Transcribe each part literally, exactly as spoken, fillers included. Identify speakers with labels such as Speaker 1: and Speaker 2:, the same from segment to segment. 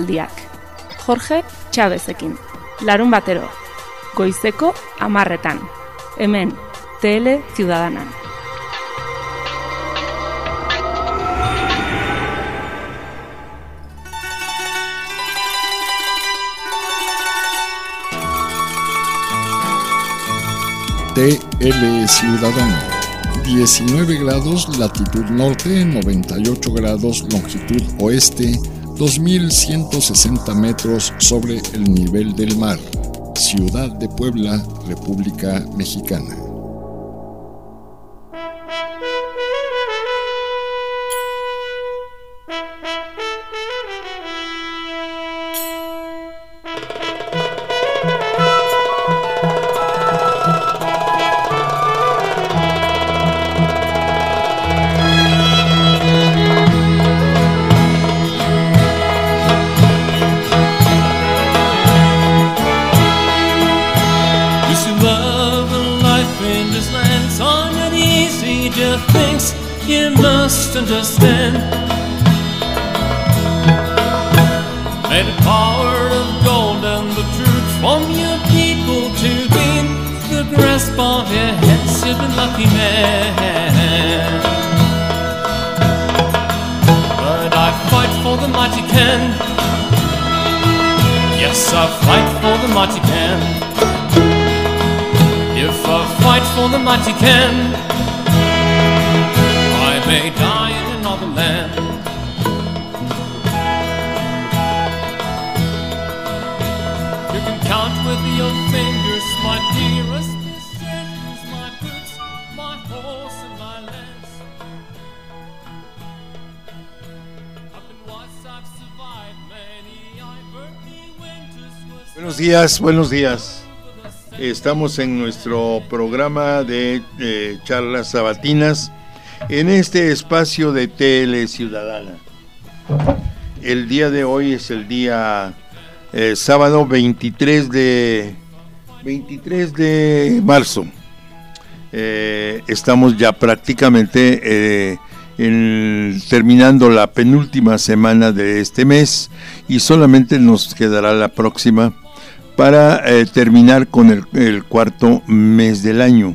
Speaker 1: Emanaldiak. Jorge Chavezekin. Larun batero. Goizeko amarretan. Hemen, Tele Ciudadanan.
Speaker 2: T L Ciudadano, diecinueve grados latitud norte, noventa y ocho grados longitud oeste, dos mil ciento sesenta metros sobre el nivel del mar. Ciudad de Puebla, República Mexicana.
Speaker 3: Understand may the power of gold and the truth from your people to win the grasp of your heads of a lucky man. But I fight for the mighty can. Yes, I fight for the mighty can. If I fight for the mighty can, I may die in another land. You can count with your fingers, my dearest possessions, my boots, my horse and my lance. I've been wise, I've survived many, I've heard the winters.
Speaker 4: Buenos días, buenos días. Estamos en nuestro programa de eh, charlas sabatinas en este espacio de Tele Ciudadana. El día de hoy es el día eh, sábado veintitrés de marzo. Eh, estamos ya prácticamente eh, en, terminando la penúltima semana de este mes y solamente nos quedará la próxima para eh, terminar con el, el cuarto mes del año.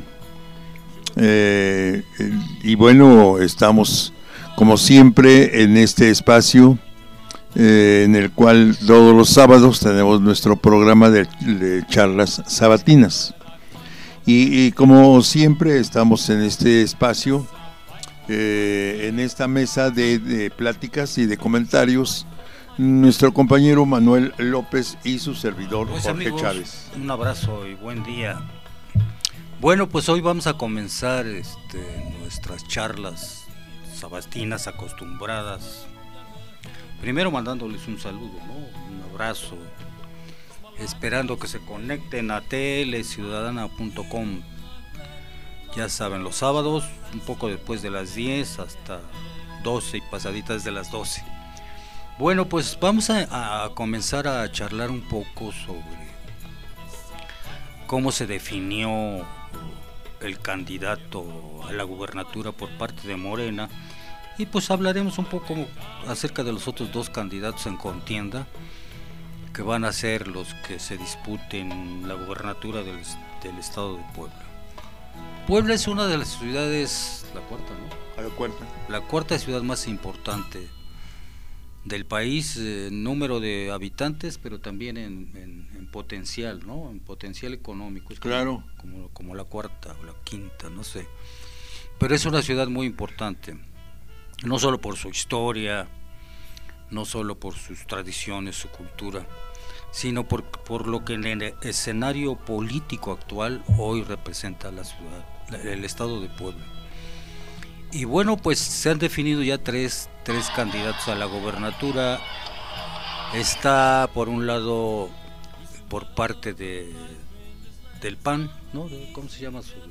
Speaker 4: Eh, y bueno, estamos como siempre en este espacio eh, en el cual todos los sábados tenemos nuestro programa de, de charlas sabatinas y, y como siempre estamos en este espacio eh, en esta mesa de, de pláticas y de comentarios, nuestro compañero Manuel López y su servidor
Speaker 5: pues,
Speaker 4: Jorge
Speaker 5: amigos,
Speaker 4: Chávez.
Speaker 5: Un abrazo y buen día. Bueno, pues hoy vamos a comenzar este, nuestras charlas sabatinas acostumbradas. Primero mandándoles un saludo, ¿no? Un abrazo, esperando que se conecten a tele ciudadana punto com. Ya saben, los sábados, un poco después de las diez hasta doce y pasaditas de las doce. Bueno, pues vamos a, a comenzar a charlar un poco sobre cómo se definió el candidato a la gubernatura por parte de Morena, y pues hablaremos un poco acerca de los otros dos candidatos en contienda que van a ser los que se disputen la gubernatura del, del estado de Puebla. Puebla es una de las ciudades, la cuarta, ¿no?
Speaker 4: La cuarta.
Speaker 5: La cuarta ciudad más importante del país, eh, número de habitantes, pero también en, en, en potencial, ¿no? En potencial económico. Es
Speaker 4: claro.
Speaker 5: Como, como, como la cuarta o la quinta, no sé. Pero es una ciudad muy importante, no solo por su historia, no solo por sus tradiciones, su cultura, sino por, por lo que en el escenario político actual hoy representa la ciudad, el estado de Puebla. Y bueno, pues se han definido ya tres, tres candidatos a la gobernatura. Está por un lado, por parte de del P A N, ¿no? ¿Cómo se llama su,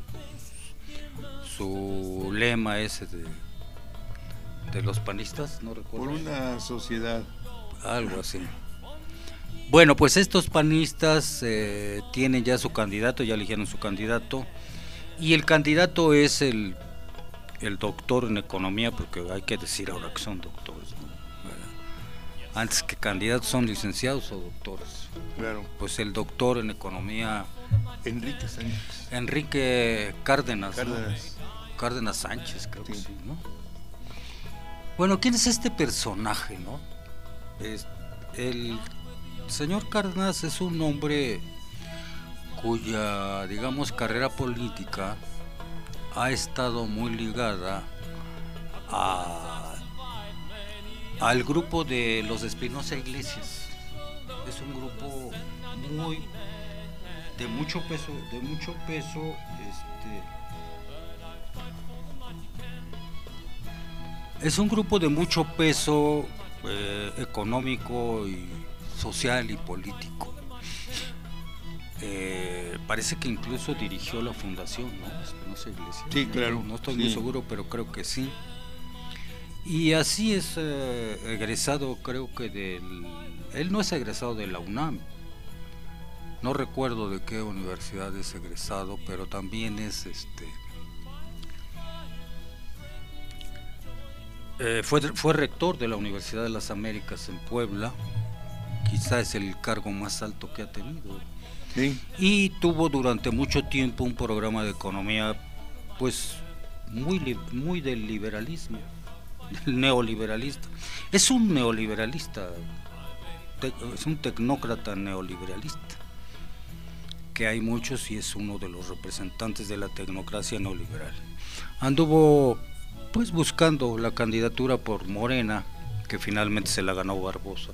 Speaker 5: su lema ese de, de los panistas? No recuerdo.
Speaker 4: Por una sociedad.
Speaker 5: Algo así. Bueno, pues estos panistas eh, tienen ya su candidato, ya eligieron su candidato, y el candidato es el el doctor en economía, porque hay que decir ahora que son doctores, ¿no? antes que candidatos son licenciados o doctores.
Speaker 4: Claro.
Speaker 5: Pues el doctor en economía
Speaker 4: Enrique Sánchez.
Speaker 5: Enrique Cárdenas,
Speaker 4: Cárdenas.
Speaker 5: ¿no? Cárdenas Sánchez, creo
Speaker 4: Sí.
Speaker 5: que sí, ¿no? Bueno, ¿quién es este personaje, no? Es, el señor Cárdenas es un hombre cuya, digamos, carrera política ha estado muy ligada a, al grupo de los Espinosa Iglesias. Es un grupo muy de mucho peso, de mucho peso, este, es un grupo de mucho peso eh, económico y social y político. Eh, parece que incluso dirigió la fundación, ¿no? Espinosa Iglesias.
Speaker 4: Sí, claro.
Speaker 5: No estoy
Speaker 4: sí.
Speaker 5: muy seguro, pero creo que sí. Y así es eh, egresado, creo que del... Él no es egresado de la UNAM. No recuerdo de qué universidad es egresado, pero también es este... Eh, fue, fue rector de la Universidad de las Américas en Puebla. Quizá es el cargo más alto que ha tenido.
Speaker 4: Sí.
Speaker 5: Y tuvo durante mucho tiempo un programa de economía pues muy, li- muy del liberalismo, del neoliberalista. Es un neoliberalista, te- es un tecnócrata neoliberalista, que hay muchos y es uno de los representantes de la tecnocracia neoliberal. Anduvo pues buscando la candidatura por Morena, que finalmente se la ganó Barbosa.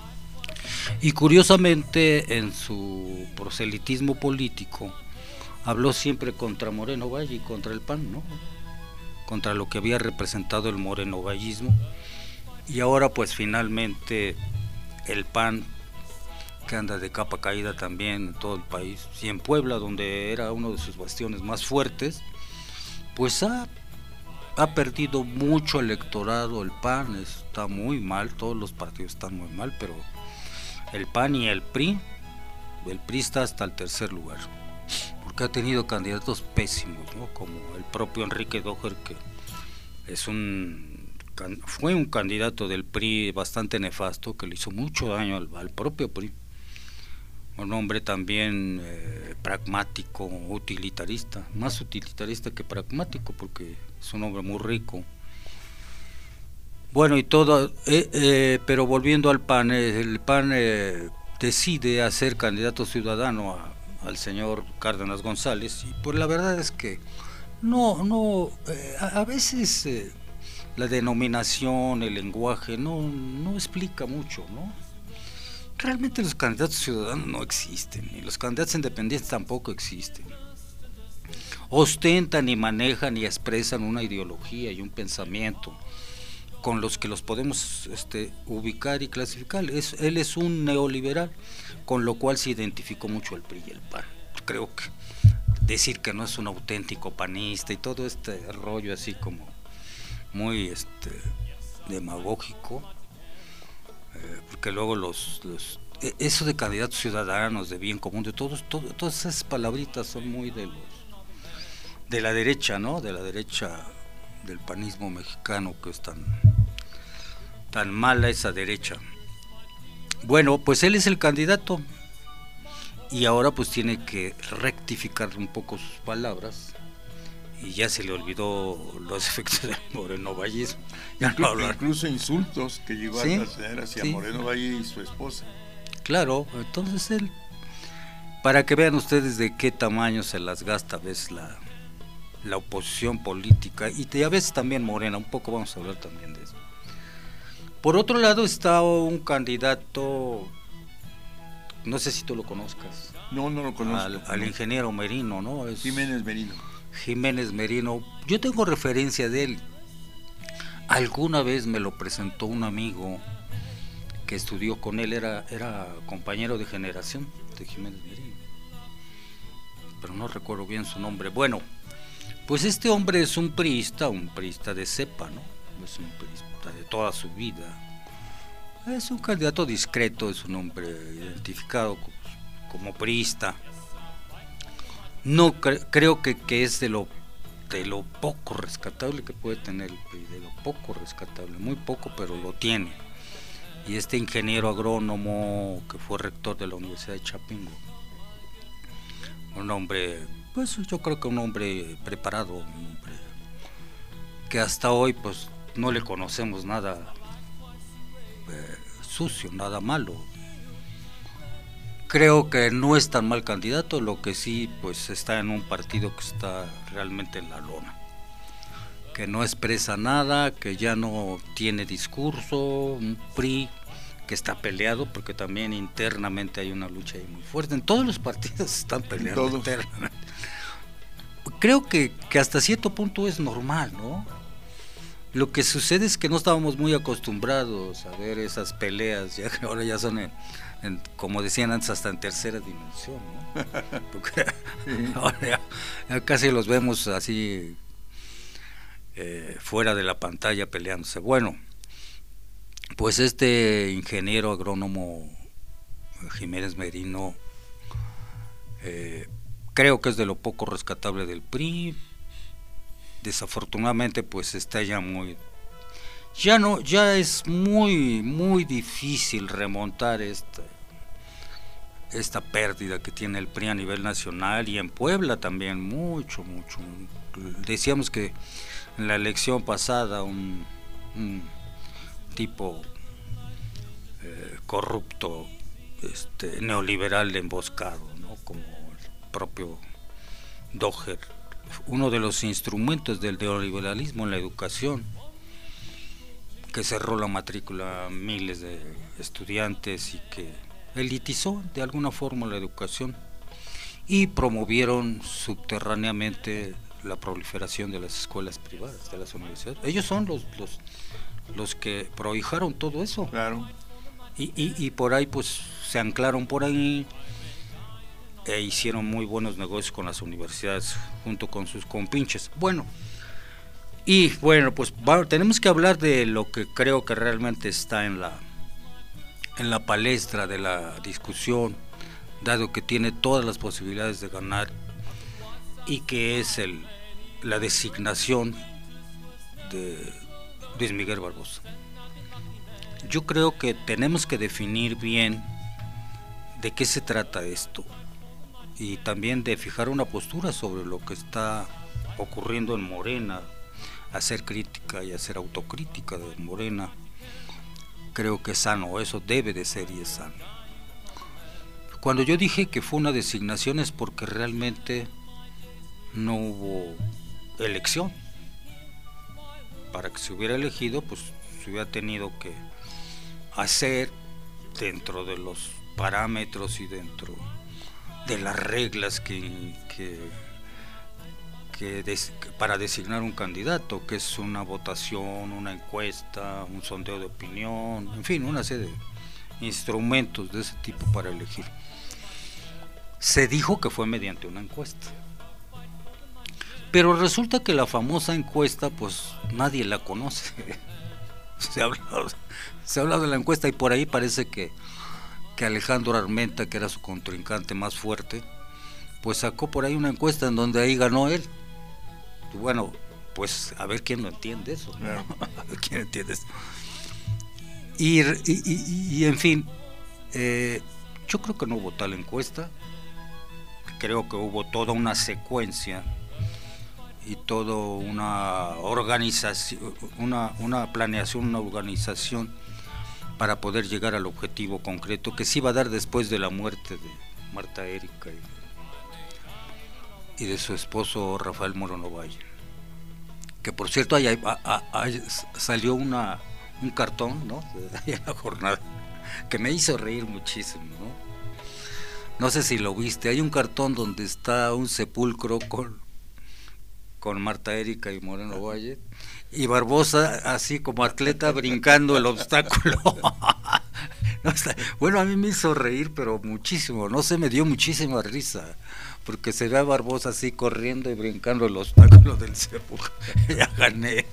Speaker 5: Y curiosamente en su proselitismo político habló siempre contra Moreno Valle y contra el P A N, ¿no? Contra lo que había representado el morenovallismo. Y ahora pues finalmente el P A N, que anda de capa caída también en todo el país, y en Puebla, donde era uno de sus bastiones más fuertes, pues ha, ha perdido mucho electorado. El P A N está muy mal, todos los partidos están muy mal, pero el P A N y el P R I, el P R I está hasta el tercer lugar, porque ha tenido candidatos pésimos, ¿no? Como el propio Enrique Doher, que es un fue un candidato del P R I bastante nefasto, que le hizo mucho daño al, al propio P R I. Un hombre también eh, pragmático, utilitarista, más utilitarista que pragmático, porque es un hombre muy rico. Bueno, y todo, eh, eh, pero volviendo al P A N, el P A N eh, decide hacer candidato ciudadano a, al señor Cárdenas González, y pues la verdad es que no, no, eh, a, a veces eh, la denominación, el lenguaje, no, no explica mucho, ¿no? Realmente los candidatos ciudadanos no existen, y los candidatos independientes tampoco existen. Ostentan y manejan y expresan una ideología y un pensamiento con los que los podemos este, ubicar y clasificar. Es, él es un neoliberal, con lo cual se identificó mucho el P R I y el P A N. Creo que decir que no es un auténtico panista y todo este rollo así como muy este, demagógico, eh, porque luego los, los eso de candidatos ciudadanos, de bien común, de todos, todo, todas esas palabritas son muy de los de la derecha, ¿no? De la derecha del panismo mexicano, que es tan tan mala esa derecha. Bueno, pues él es el candidato y ahora pues tiene que rectificar un poco sus palabras, y ya se le olvidó los efectos del morenovallismo. Ya no hablar.
Speaker 4: Incluso insultos que llegó
Speaker 5: ¿Sí?
Speaker 4: a tener hacia
Speaker 5: Sí.
Speaker 4: Moreno Valle y su esposa.
Speaker 5: Claro, entonces él, para que vean ustedes de qué tamaño se las gasta a veces la, la oposición política, y te, a veces también Morena, un poco vamos a hablar también de eso. Por otro lado está un candidato, no sé si tú lo conozcas,
Speaker 4: No, no lo conozco.
Speaker 5: al, al ingeniero Merino, ¿no? Es
Speaker 4: Jiménez Merino.
Speaker 5: Jiménez Merino. Yo tengo referencia de él. Alguna vez me lo presentó un amigo que estudió con él, era, era compañero de generación de Jiménez Merino, pero no recuerdo bien su nombre. Bueno, pues este hombre es un priista, un priista de cepa, ¿no? Es un priista de toda su vida. Es un candidato discreto, es un hombre identificado como, como priista. No cre- creo que, que es de lo de lo poco rescatable que puede tener el P R I, de lo poco rescatable, muy poco, pero lo tiene. y este ingeniero agrónomo que fue rector de la Universidad de Chapingo, un hombre, pues yo creo que un hombre preparado, un hombre que hasta hoy pues no le conocemos nada eh, sucio, nada malo. Creo que no es tan mal candidato, lo que sí pues está en un partido que está realmente en la lona, que no expresa nada, que ya no tiene discurso, un P R I que está peleado, porque también internamente hay una lucha ahí muy fuerte, en todos los partidos están peleando internamente. Creo que, que hasta cierto punto es normal, ¿no? Lo que sucede es que no estábamos muy acostumbrados a ver esas peleas, ya que ahora ya son, en, en, como decían antes, hasta en tercera dimensión, ¿no? Porque ahora ya, ya casi los vemos así eh, fuera de la pantalla peleándose. Bueno, pues este ingeniero agrónomo Jiménez Merino eh, creo que es de lo poco rescatable del P R I. Desafortunadamente pues está ya muy, ya no, ya es muy muy difícil remontar esta esta pérdida que tiene el P R I a nivel nacional, y en Puebla también mucho mucho. Decíamos que en la elección pasada un, un tipo eh, corrupto, este neoliberal emboscado, ¿no? Como el propio Doher, uno de los instrumentos del neoliberalismo en la educación, que cerró la matrícula a miles de estudiantes y que elitizó de alguna forma la educación, y promovieron subterráneamente la proliferación de las escuelas privadas, de las universidades. Ellos son los los, los que prohijaron todo eso.
Speaker 4: Claro.
Speaker 5: Y, y, y por ahí pues se anclaron por ahí e hicieron muy buenos negocios con las universidades junto con sus compinches. Bueno, y bueno, pues va, tenemos que hablar de lo que creo que realmente está en la en la palestra de la discusión, dado que tiene todas las posibilidades de ganar, y que es el la designación de Luis Miguel Barbosa. Yo creo que tenemos que definir bien de qué se trata esto, y también de fijar una postura sobre lo que está ocurriendo en Morena, hacer crítica y hacer autocrítica de Morena. Creo que es sano, eso debe de ser y es sano. Cuando yo dije que fue una designación es porque realmente no hubo elección. Para que se hubiera elegido, pues se hubiera tenido que hacer dentro de los parámetros y dentro de las reglas que, que, que, des, que para designar un candidato, que es una votación, una encuesta, un sondeo de opinión, en fin, una serie de instrumentos de ese tipo para elegir. Se dijo que fue mediante una encuesta, pero resulta que la famosa encuesta pues nadie la conoce. se ha hablado, se ha hablado de la encuesta, y por ahí parece que que Alejandro Armenta, que era su contrincante más fuerte, pues sacó por ahí una encuesta en donde ahí ganó él. Bueno, pues a ver quién lo entiende eso, ¿no? A ver quién entiende eso. Y, y, y, y en fin, eh, yo creo que no hubo tal encuesta. Creo que hubo toda una secuencia y toda una organización, una, una planeación, una organización para poder llegar al objetivo concreto que se iba a dar después de la muerte de Marta Erika y, y de su esposo Rafael Moreno Valle. Que por cierto ahí, ahí, ahí salió una un cartón, ¿no?, de en la jornada, que me hizo reír muchísimo, ¿no? No sé si lo viste, hay un cartón donde está un sepulcro con, con Marta Erika y Moreno Valle, y Barbosa así como atleta brincando el obstáculo. No, está, bueno, a mí me hizo reír, pero muchísimo, no sé, me dio muchísima risa, porque se ve a Barbosa así corriendo y brincando el obstáculo del sepulcro. Ya gané.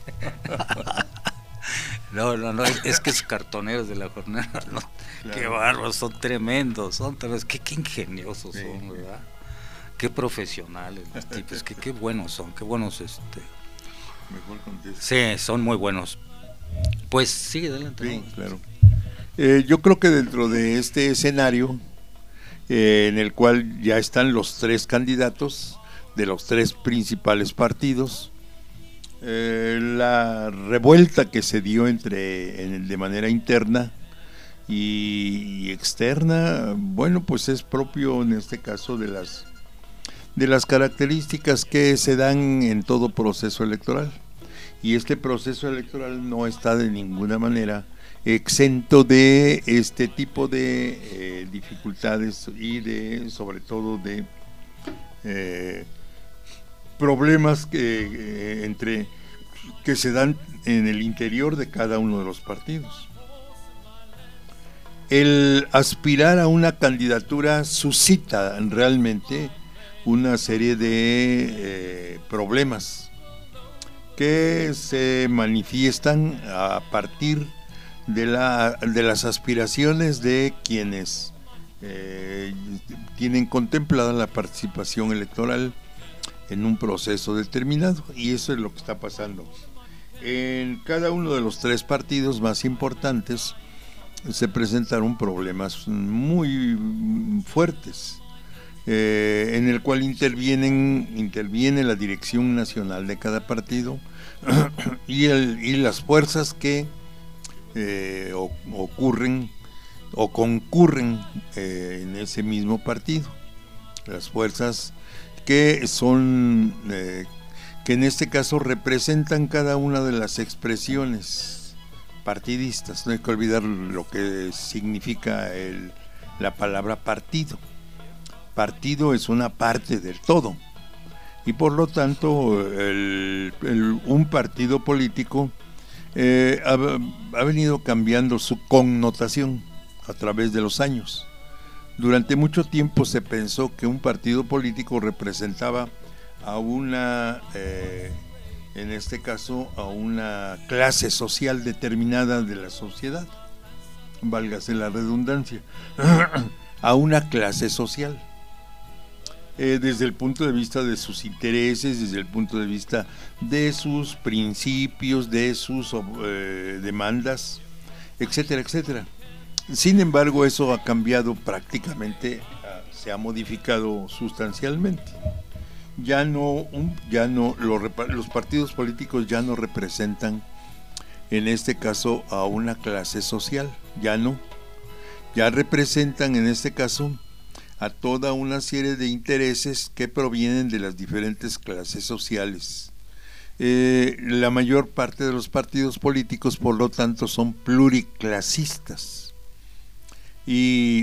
Speaker 5: No, no, no, es que esos cartoneros de la jornada, no, claro, qué bárbaros, son tremendos, son tremendos, qué, qué ingeniosos sí, son, ¿verdad? Qué profesionales los tipos, qué, qué buenos son, qué buenos este.
Speaker 4: Mejor contexto.
Speaker 5: Sí, son muy buenos. Pues sigue adelante.
Speaker 4: Sí, claro. Eh, yo creo que dentro de este escenario, eh, en el cual ya están los tres candidatos de los tres principales partidos, eh, la revuelta que se dio entre en, de manera interna y, y externa, bueno, pues es propio en este caso de las de las características que se dan en todo proceso electoral, y este proceso electoral no está de ninguna manera exento de este tipo de eh, dificultades y de, sobre todo, de eh, problemas que eh, entre que se dan en el interior de cada uno de los partidos. El aspirar a una candidatura suscita realmente una serie de eh, problemas que se manifiestan a partir de, la, de las aspiraciones de quienes eh, tienen contemplada la participación electoral en un proceso determinado, y eso es lo que está pasando. En cada uno de los tres partidos más importantes se presentaron problemas muy fuertes, eh, en el cual intervienen interviene la dirección nacional de cada partido y, el, y las fuerzas que eh, o, ocurren o concurren eh, en ese mismo partido, las fuerzas que son eh, que en este caso representan cada una de las expresiones partidistas. No hay que olvidar lo que significa el, la palabra partido. Partido es una parte del todo, y por lo tanto el, el, un partido político eh, ha, ha venido cambiando su connotación a través de los años. Durante mucho tiempo se pensó que un partido político representaba a una, eh, en este caso, a una clase social determinada de la sociedad, válgase la redundancia, a una clase social. Eh, desde el punto de vista de sus intereses, desde el punto de vista de sus principios, de sus eh, demandas, etcétera, etcétera. Sin embargo, eso ha cambiado prácticamente, se ha modificado sustancialmente. Ya no, un, ya no los, los partidos políticos ya no representan, en este caso, a una clase social, ya no. Ya representan, en este caso, a toda una serie de intereses que provienen de las diferentes clases sociales. Eh, la mayor parte de los partidos políticos, por lo tanto, son pluriclasistas. Y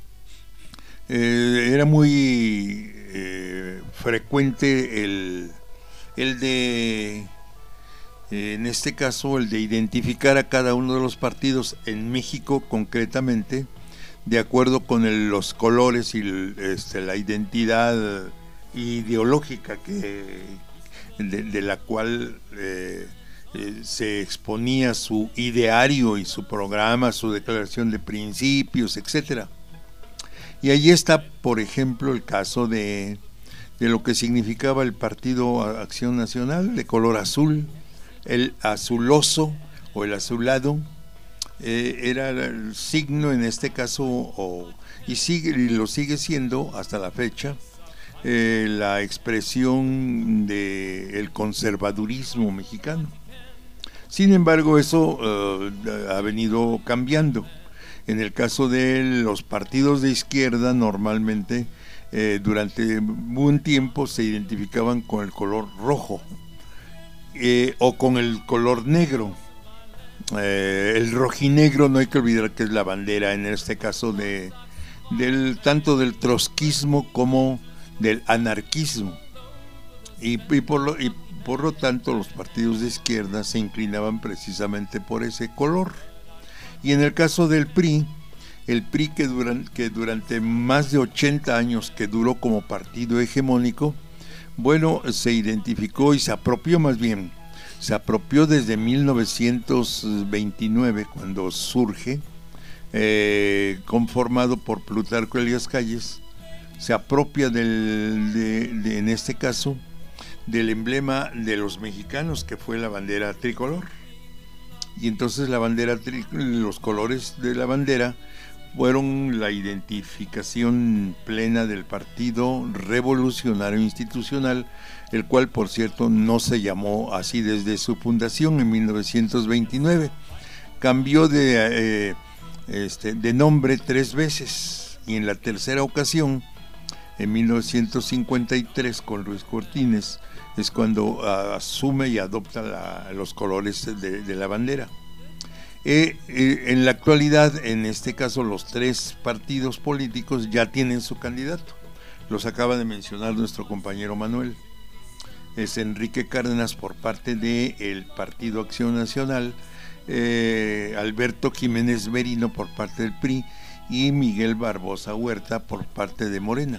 Speaker 4: eh, era muy eh, frecuente el, el de, eh, en este caso, el de identificar a cada uno de los partidos en México concretamente, de acuerdo con el, los colores y el, este, la identidad ideológica que, de, de la cual eh, eh, se exponía su ideario y su programa, su declaración de principios, etcétera. Y allí está, por ejemplo, el caso de, de lo que significaba el Partido Acción Nacional, de color azul, el azuloso o el azulado. Eh, era el signo, en este caso, o, y, sigue, y lo sigue siendo hasta la fecha, eh, la expresión del conservadurismo mexicano. Sin embargo, eso uh, ha venido cambiando. En el caso de los partidos de izquierda, normalmente eh, durante un tiempo se identificaban con el color rojo eh, o con el color negro. Eh, el rojinegro, no hay que olvidar que es la bandera, en este caso, de del tanto del trotskismo como del anarquismo, y, y, por lo, y por lo tanto los partidos de izquierda se inclinaban precisamente por ese color. Y en el caso del P R I, el P R I que, duran, que durante más de ochenta años que duró como partido hegemónico, bueno, se identificó y se apropió más bien se apropió desde mil novecientos veintinueve, cuando surge, eh, conformado por Plutarco Elías Calles, se apropia del, de, de, en este caso, del emblema de los mexicanos, que fue la bandera tricolor. y entonces la bandera, los colores de la bandera fueron la identificación plena del Partido Revolucionario Institucional, el cual, por cierto, no se llamó así desde su fundación en mil novecientos veintinueve. Cambió de, eh, este, de nombre tres veces, y en la tercera ocasión, en mil novecientos cincuenta y tres, con Ruiz Cortines, es cuando uh, asume y adopta la, los colores de, de la bandera. Eh, eh, en la actualidad, en este caso, los tres partidos políticos ya tienen su candidato. Los acaba de mencionar nuestro compañero Manuel. Es Enrique Cárdenas por parte del Partido Acción Nacional, eh, Alberto Jiménez Merino por parte del P R I y Miguel Barbosa Huerta por parte de Morena.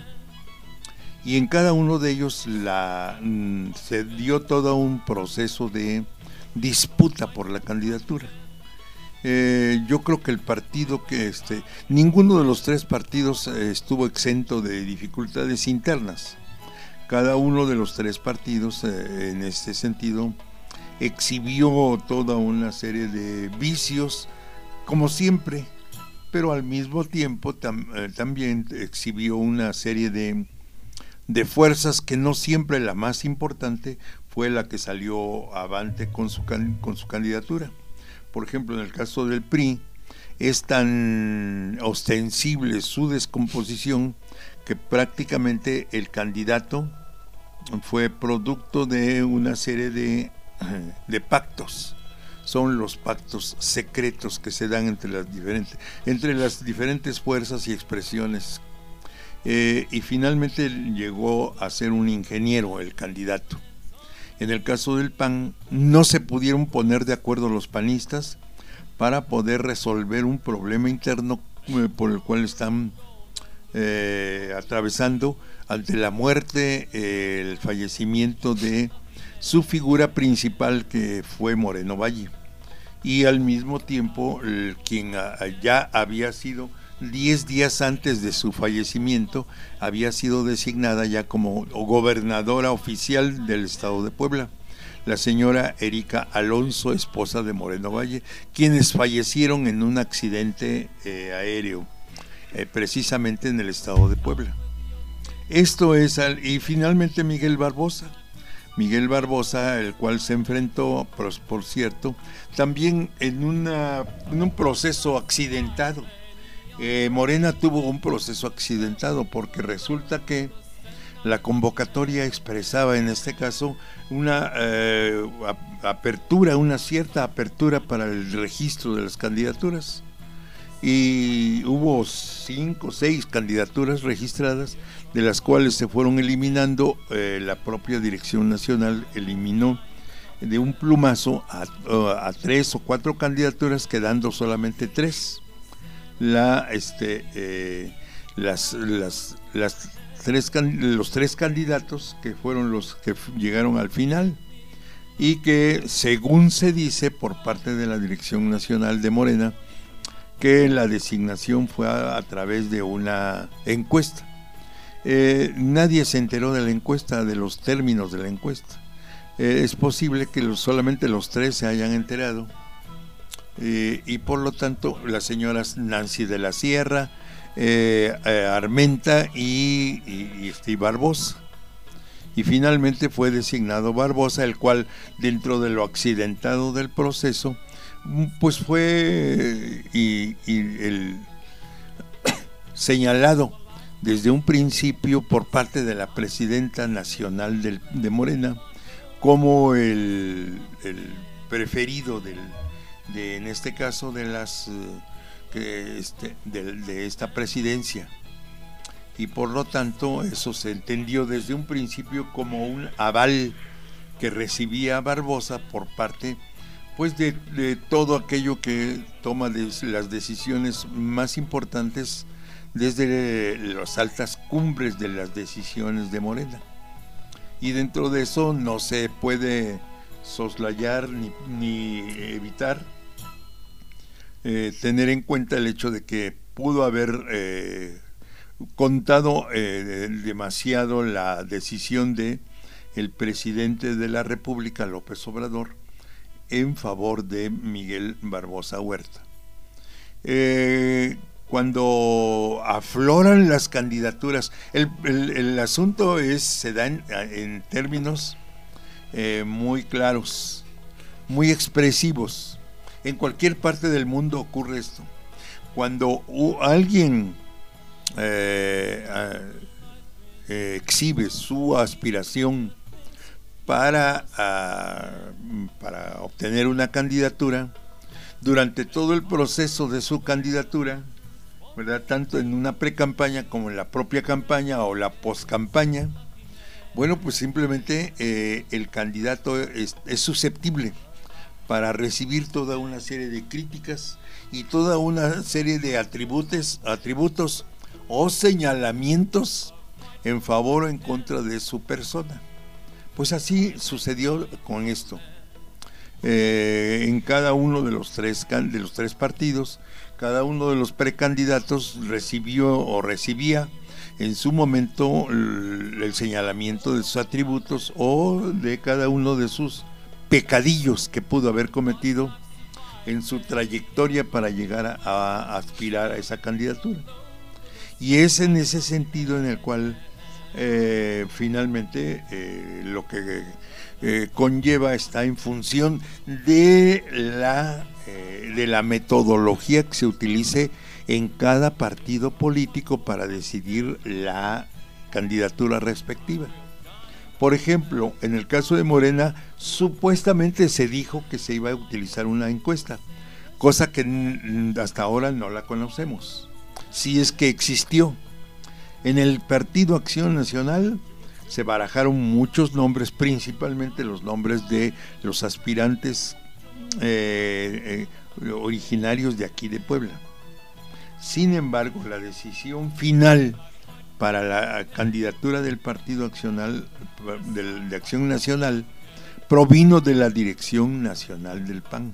Speaker 4: Y en cada uno de ellos la, mm, se dio todo un proceso de disputa por la candidatura. Eh, yo creo que el partido que este, ninguno de los tres partidos eh, estuvo exento de dificultades internas. Cada uno de los tres partidos eh, en este sentido exhibió toda una serie de vicios, como siempre, pero al mismo tiempo tam, eh, también exhibió una serie de, de fuerzas que no siempre la más importante fue la que salió avante con su, con su candidatura. Por ejemplo, en el caso del P R I, es tan ostensible su descomposición que prácticamente el candidato fue producto de una serie de, de pactos. Son los pactos secretos que se dan entre las diferentes, entre las diferentes fuerzas y expresiones. Eh, y finalmente llegó a ser un ingeniero el candidato. En el caso del P A N, no se pudieron poner de acuerdo los panistas para poder resolver un problema interno eh, por el cual están eh, atravesando ante la muerte, eh, el fallecimiento de su figura principal, que fue Moreno Valle, y al mismo tiempo el, quien a, ya había sido diez días antes de su fallecimiento, había sido designada ya como gobernadora oficial del estado de Puebla, la señora Erika Alonso, esposa de Moreno Valle, quienes fallecieron en un accidente eh, aéreo, eh, precisamente en el estado de Puebla. Esto es, al, y finalmente Miguel Barbosa, Miguel Barbosa, el cual se enfrentó, por, por cierto, también en, una, en un proceso accidentado. Eh, Morena tuvo un proceso accidentado porque resulta que la convocatoria expresaba en este caso una eh, apertura, una cierta apertura para el registro de las candidaturas, y hubo cinco o seis candidaturas registradas, de las cuales se fueron eliminando. Eh, la propia Dirección Nacional eliminó de un plumazo a, a tres o cuatro candidaturas, quedando solamente tres. La este eh, las las las tres los tres candidatos que fueron los que llegaron al final, y que, según se dice por parte de la Dirección Nacional de Morena, que la designación fue a, a través de una encuesta. Eh, nadie se enteró de la encuesta, de los términos de la encuesta. Eh, es posible que los, solamente los tres se hayan enterado. Eh, y por lo tanto las señoras Nancy de la Sierra, eh, eh, Armenta y, y, y Barbosa, y finalmente fue designado Barbosa, el cual, dentro de lo accidentado del proceso, pues fue y, y el señalado desde un principio por parte de la presidenta nacional del, de Morena como el, el preferido del de en este caso de las que este, de, de esta presidencia, y por lo tanto eso se entendió desde un principio como un aval que recibía Barbosa por parte pues de, de todo aquello que toma de las decisiones más importantes desde las altas cumbres de las decisiones de Morena, y dentro de eso no se puede soslayar ni, ni evitar Eh, tener en cuenta el hecho de que pudo haber eh, contado eh, demasiado la decisión de el presidente de la República, López Obrador, en favor de Miguel Barbosa Huerta. Eh, cuando afloran las candidaturas, el, el, el asunto es, se da en, en términos eh, muy claros, muy expresivos. En cualquier parte del mundo ocurre esto. Cuando uh, alguien eh, eh, exhibe su aspiración para, uh, para obtener una candidatura, durante todo el proceso de su candidatura, ¿verdad?, tanto en una precampaña como en la propia campaña o la poscampaña, bueno, pues simplemente eh, el candidato es, es susceptible para recibir toda una serie de críticas y toda una serie de atributos, atributos o señalamientos en favor o en contra de su persona. Pues así sucedió con esto. Eh, en cada uno de los tres de los tres partidos, cada uno de los precandidatos recibió o recibía en su momento el, el señalamiento de sus atributos o de cada uno de sus pecadillos que pudo haber cometido en su trayectoria para llegar a, a aspirar a esa candidatura. Y es en ese sentido en el cual eh, finalmente eh, lo que eh, conlleva está en función de la, eh, de la metodología que se utilice en cada partido político para decidir la candidatura respectiva. Por ejemplo, en el caso de Morena, supuestamente se dijo que se iba a utilizar una encuesta, cosa que hasta ahora no la conocemos, si es que existió. En el Partido Acción Nacional se barajaron muchos nombres, principalmente los nombres de los aspirantes eh, eh, originarios de aquí de Puebla. Sin embargo, la decisión final para la candidatura del Partido Accional, de, de Acción Nacional, provino de la Dirección Nacional del P A N.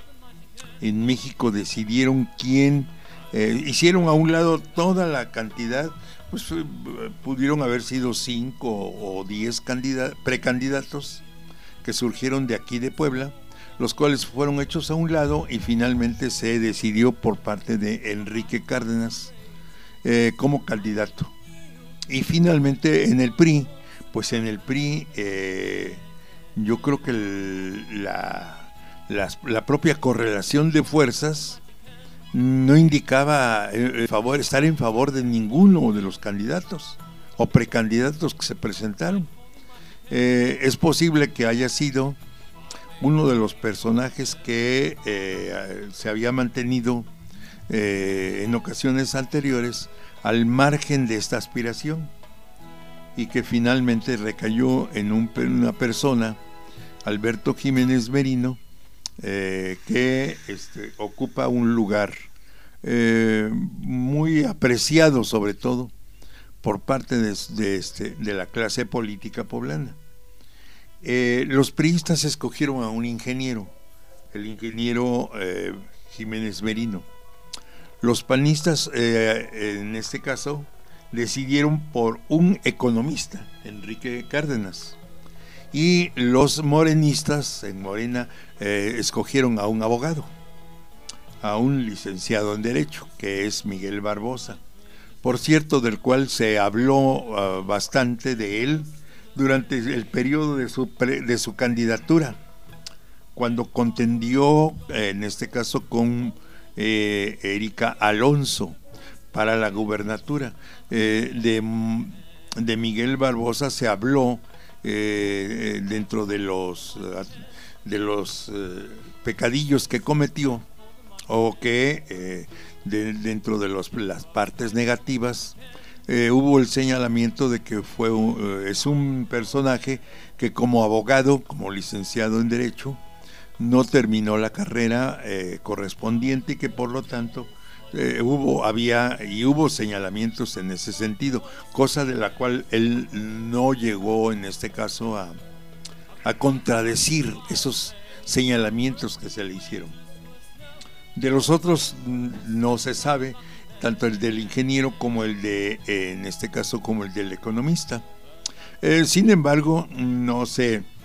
Speaker 4: En México decidieron quién, eh, hicieron a un lado toda la cantidad, pues eh, pudieron haber sido cinco o diez candidat- precandidatos que surgieron de aquí de Puebla, los cuales fueron hechos a un lado y finalmente se decidió por parte de Enrique Cárdenas eh, como candidato. Y finalmente en el P R I, pues en el P R I eh, yo creo que el, la, la, la propia correlación de fuerzas no indicaba el favor, estar en favor de ninguno de los candidatos o precandidatos que se presentaron. Eh, es posible que haya sido uno de los personajes que eh, se había mantenido eh, en ocasiones anteriores al margen de esta aspiración y que finalmente recayó en un, una persona, Alberto Jiménez Merino, eh, que este, ocupa un lugar eh, muy apreciado sobre todo por parte de, de, este, de la clase política poblana. Eh, los priistas escogieron a un ingeniero, el ingeniero eh, Jiménez Merino. Los panistas, eh, en este caso, decidieron por un economista, Enrique Cárdenas, y los morenistas en Morena eh, escogieron a un abogado, a un licenciado en Derecho, que es Miguel Barbosa, por cierto, del cual se habló uh, bastante de él durante el periodo de su, pre, de su candidatura, cuando contendió, eh, en este caso, con Eh, Erika Alonso para la gubernatura. Eh, de, de Miguel Barbosa se habló eh, dentro de los de los eh, pecadillos que cometió o que eh, de, dentro de los, las partes negativas eh, hubo el señalamiento de que fue eh, es un personaje que como abogado, como licenciado en Derecho, no terminó la carrera eh, correspondiente y que por lo tanto eh, hubo, había y hubo señalamientos en ese sentido, cosa de la cual él no llegó en este caso a, a contradecir esos señalamientos que se le hicieron. De los otros no se sabe, tanto el del ingeniero como el de, eh, en este caso como el del economista. Eh, sin embargo, no se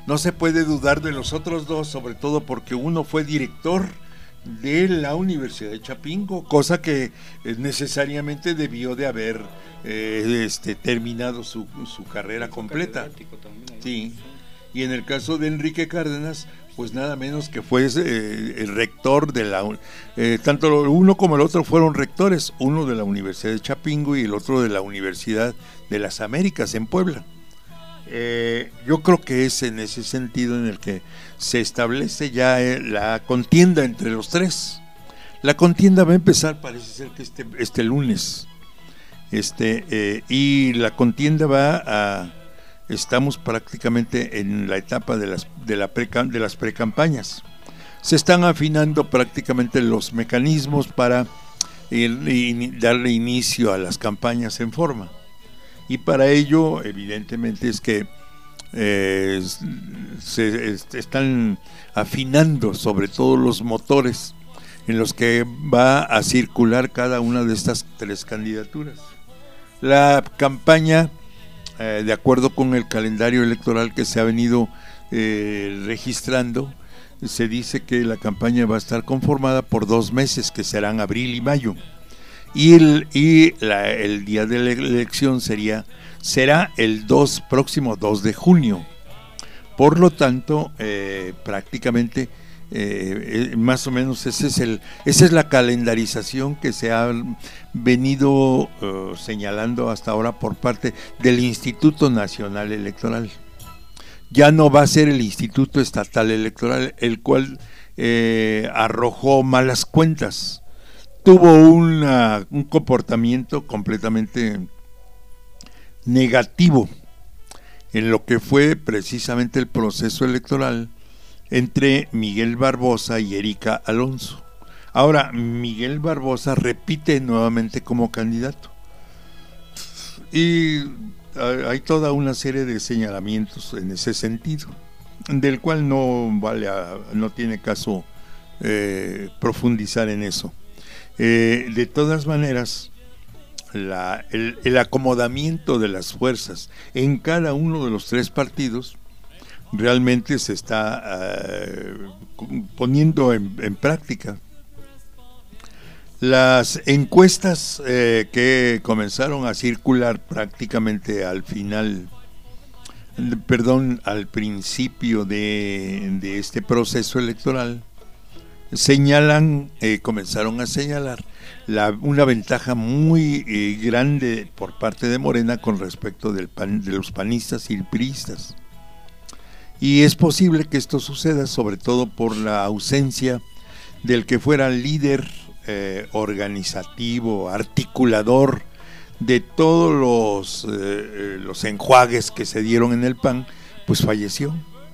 Speaker 4: no se puede dudar de los otros dos, sobre todo porque uno fue director de la Universidad de Chapingo, cosa que eh, necesariamente debió de haber eh, este, terminado su, su carrera completa. Sí. Y en el caso de Enrique Cárdenas, pues nada menos que fue eh, el rector de la... Eh, tanto uno como el otro fueron rectores, uno de la Universidad de Chapingo y el otro de la Universidad de las Américas en Puebla. Eh, yo creo que es en ese sentido en el que se establece ya eh, la contienda entre los tres. La contienda va a empezar, parece ser que este, este lunes, este eh, y la contienda va a... Estamos prácticamente en la etapa de las de la pre, de las precampañas. Se están afinando prácticamente los mecanismos para ir, ir, darle inicio a las campañas en forma. Y para ello, evidentemente, es que eh, se est- están afinando sobre todo los motores en los que va a circular cada una de estas tres candidaturas. La campaña, eh, de acuerdo con el calendario electoral que se ha venido eh, registrando, se dice que la campaña va a estar conformada por dos meses, que serán abril y mayo. Y el, y la, el día de la elección sería será el dos, próximo dos de junio. Por lo tanto, eh, prácticamente, eh, eh, más o menos ese es el, esa es la calendarización que se ha venido uh, señalando hasta ahora por parte del Instituto Nacional Electoral. Ya no va a ser el Instituto Estatal Electoral, el cual eh, arrojó malas cuentas. Tuvo una, un comportamiento completamente negativo en lo que fue precisamente el proceso electoral entre Miguel Barbosa y Erika Alonso. Ahora, Miguel Barbosa repite nuevamente como candidato. Y hay toda una serie de señalamientos en ese sentido, del cual no vale a, no tiene caso eh, profundizar en eso. Eh, de todas maneras, la, el, el acomodamiento de las fuerzas en cada uno de los tres partidos realmente se está uh, poniendo en, en práctica. Las encuestas eh, que comenzaron a circular prácticamente al final, perdón, al principio de, de este proceso electoral, señalan, eh, comenzaron a señalar la, una ventaja muy eh, grande por parte de Morena con respecto del pan, de los panistas y priistas. Y es posible que esto suceda sobre todo por la ausencia del que fuera líder eh, organizativo, articulador de todos los, eh, los enjuagues que se dieron en el P A N, pues falleció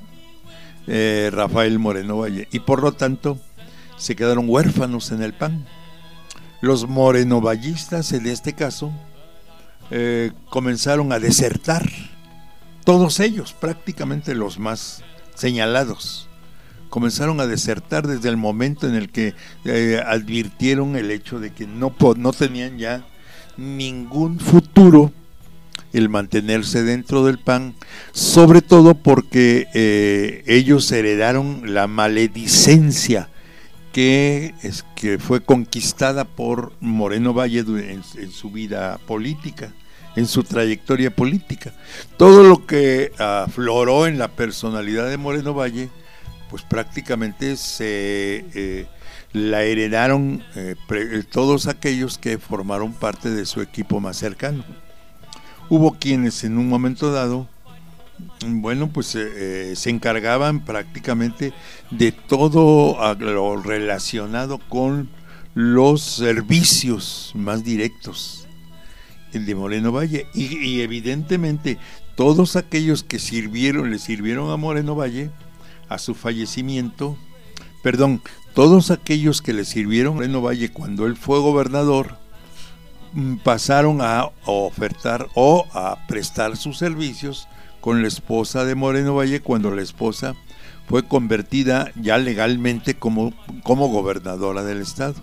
Speaker 4: eh, Rafael Moreno Valle, y por lo tanto se quedaron huérfanos en el P A N. Los morenovallistas, en este caso, eh, comenzaron a desertar, todos ellos, prácticamente los más señalados, comenzaron a desertar desde el momento en el que eh, advirtieron el hecho de que no, no tenían ya ningún futuro el mantenerse dentro del P A N, sobre todo porque eh, ellos heredaron la maledicencia que, es, que fue conquistada por Moreno Valle en, en su vida política, en su trayectoria política. Todo lo que afloró en la personalidad de Moreno Valle, pues prácticamente se eh, la heredaron eh, pre, todos aquellos que formaron parte de su equipo más cercano. Hubo quienes en un momento dado, bueno, pues eh, se encargaban prácticamente de todo lo relacionado con los servicios más directos de Moreno Valle, y, y evidentemente todos aquellos que sirvieron, le sirvieron a Moreno Valle a su fallecimiento, perdón, todos aquellos que le sirvieron a Moreno Valle cuando él fue gobernador, pasaron a ofertar o a prestar sus servicios con la esposa de Moreno Valle cuando la esposa fue convertida ya legalmente como, como gobernadora del estado.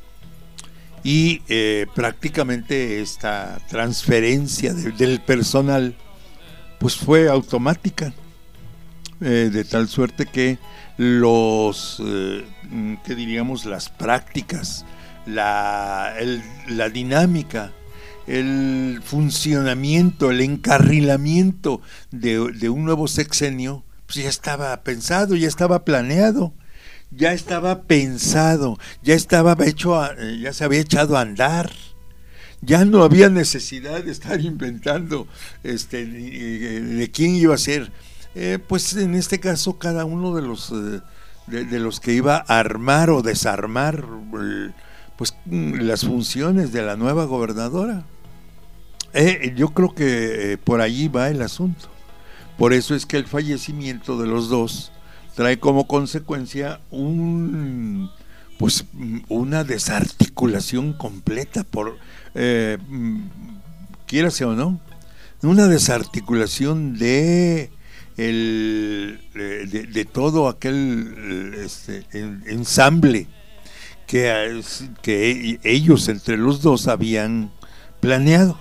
Speaker 4: Y eh, prácticamente esta transferencia de, del personal pues fue automática. eh, de tal suerte que los, eh, ¿qué diríamos? Las prácticas, la, el, la dinámica, el funcionamiento, el encarrilamiento de, de un nuevo sexenio, pues ya estaba pensado, ya estaba planeado, ya estaba pensado, ya estaba hecho, a, ya se había echado a andar. Ya no había necesidad de estar inventando este, de quién iba a ser. Eh, pues en este caso cada uno de los eh, de, de los que iba a armar o desarmar eh, pues las funciones de la nueva gobernadora. Eh, yo creo que eh, por allí va el asunto. Por eso es que el fallecimiento de los dos trae como consecuencia un pues una desarticulación completa, por eh, quiérase o no, una desarticulación de el de, de todo aquel este, ensamble que, que ellos entre los dos habían planeado.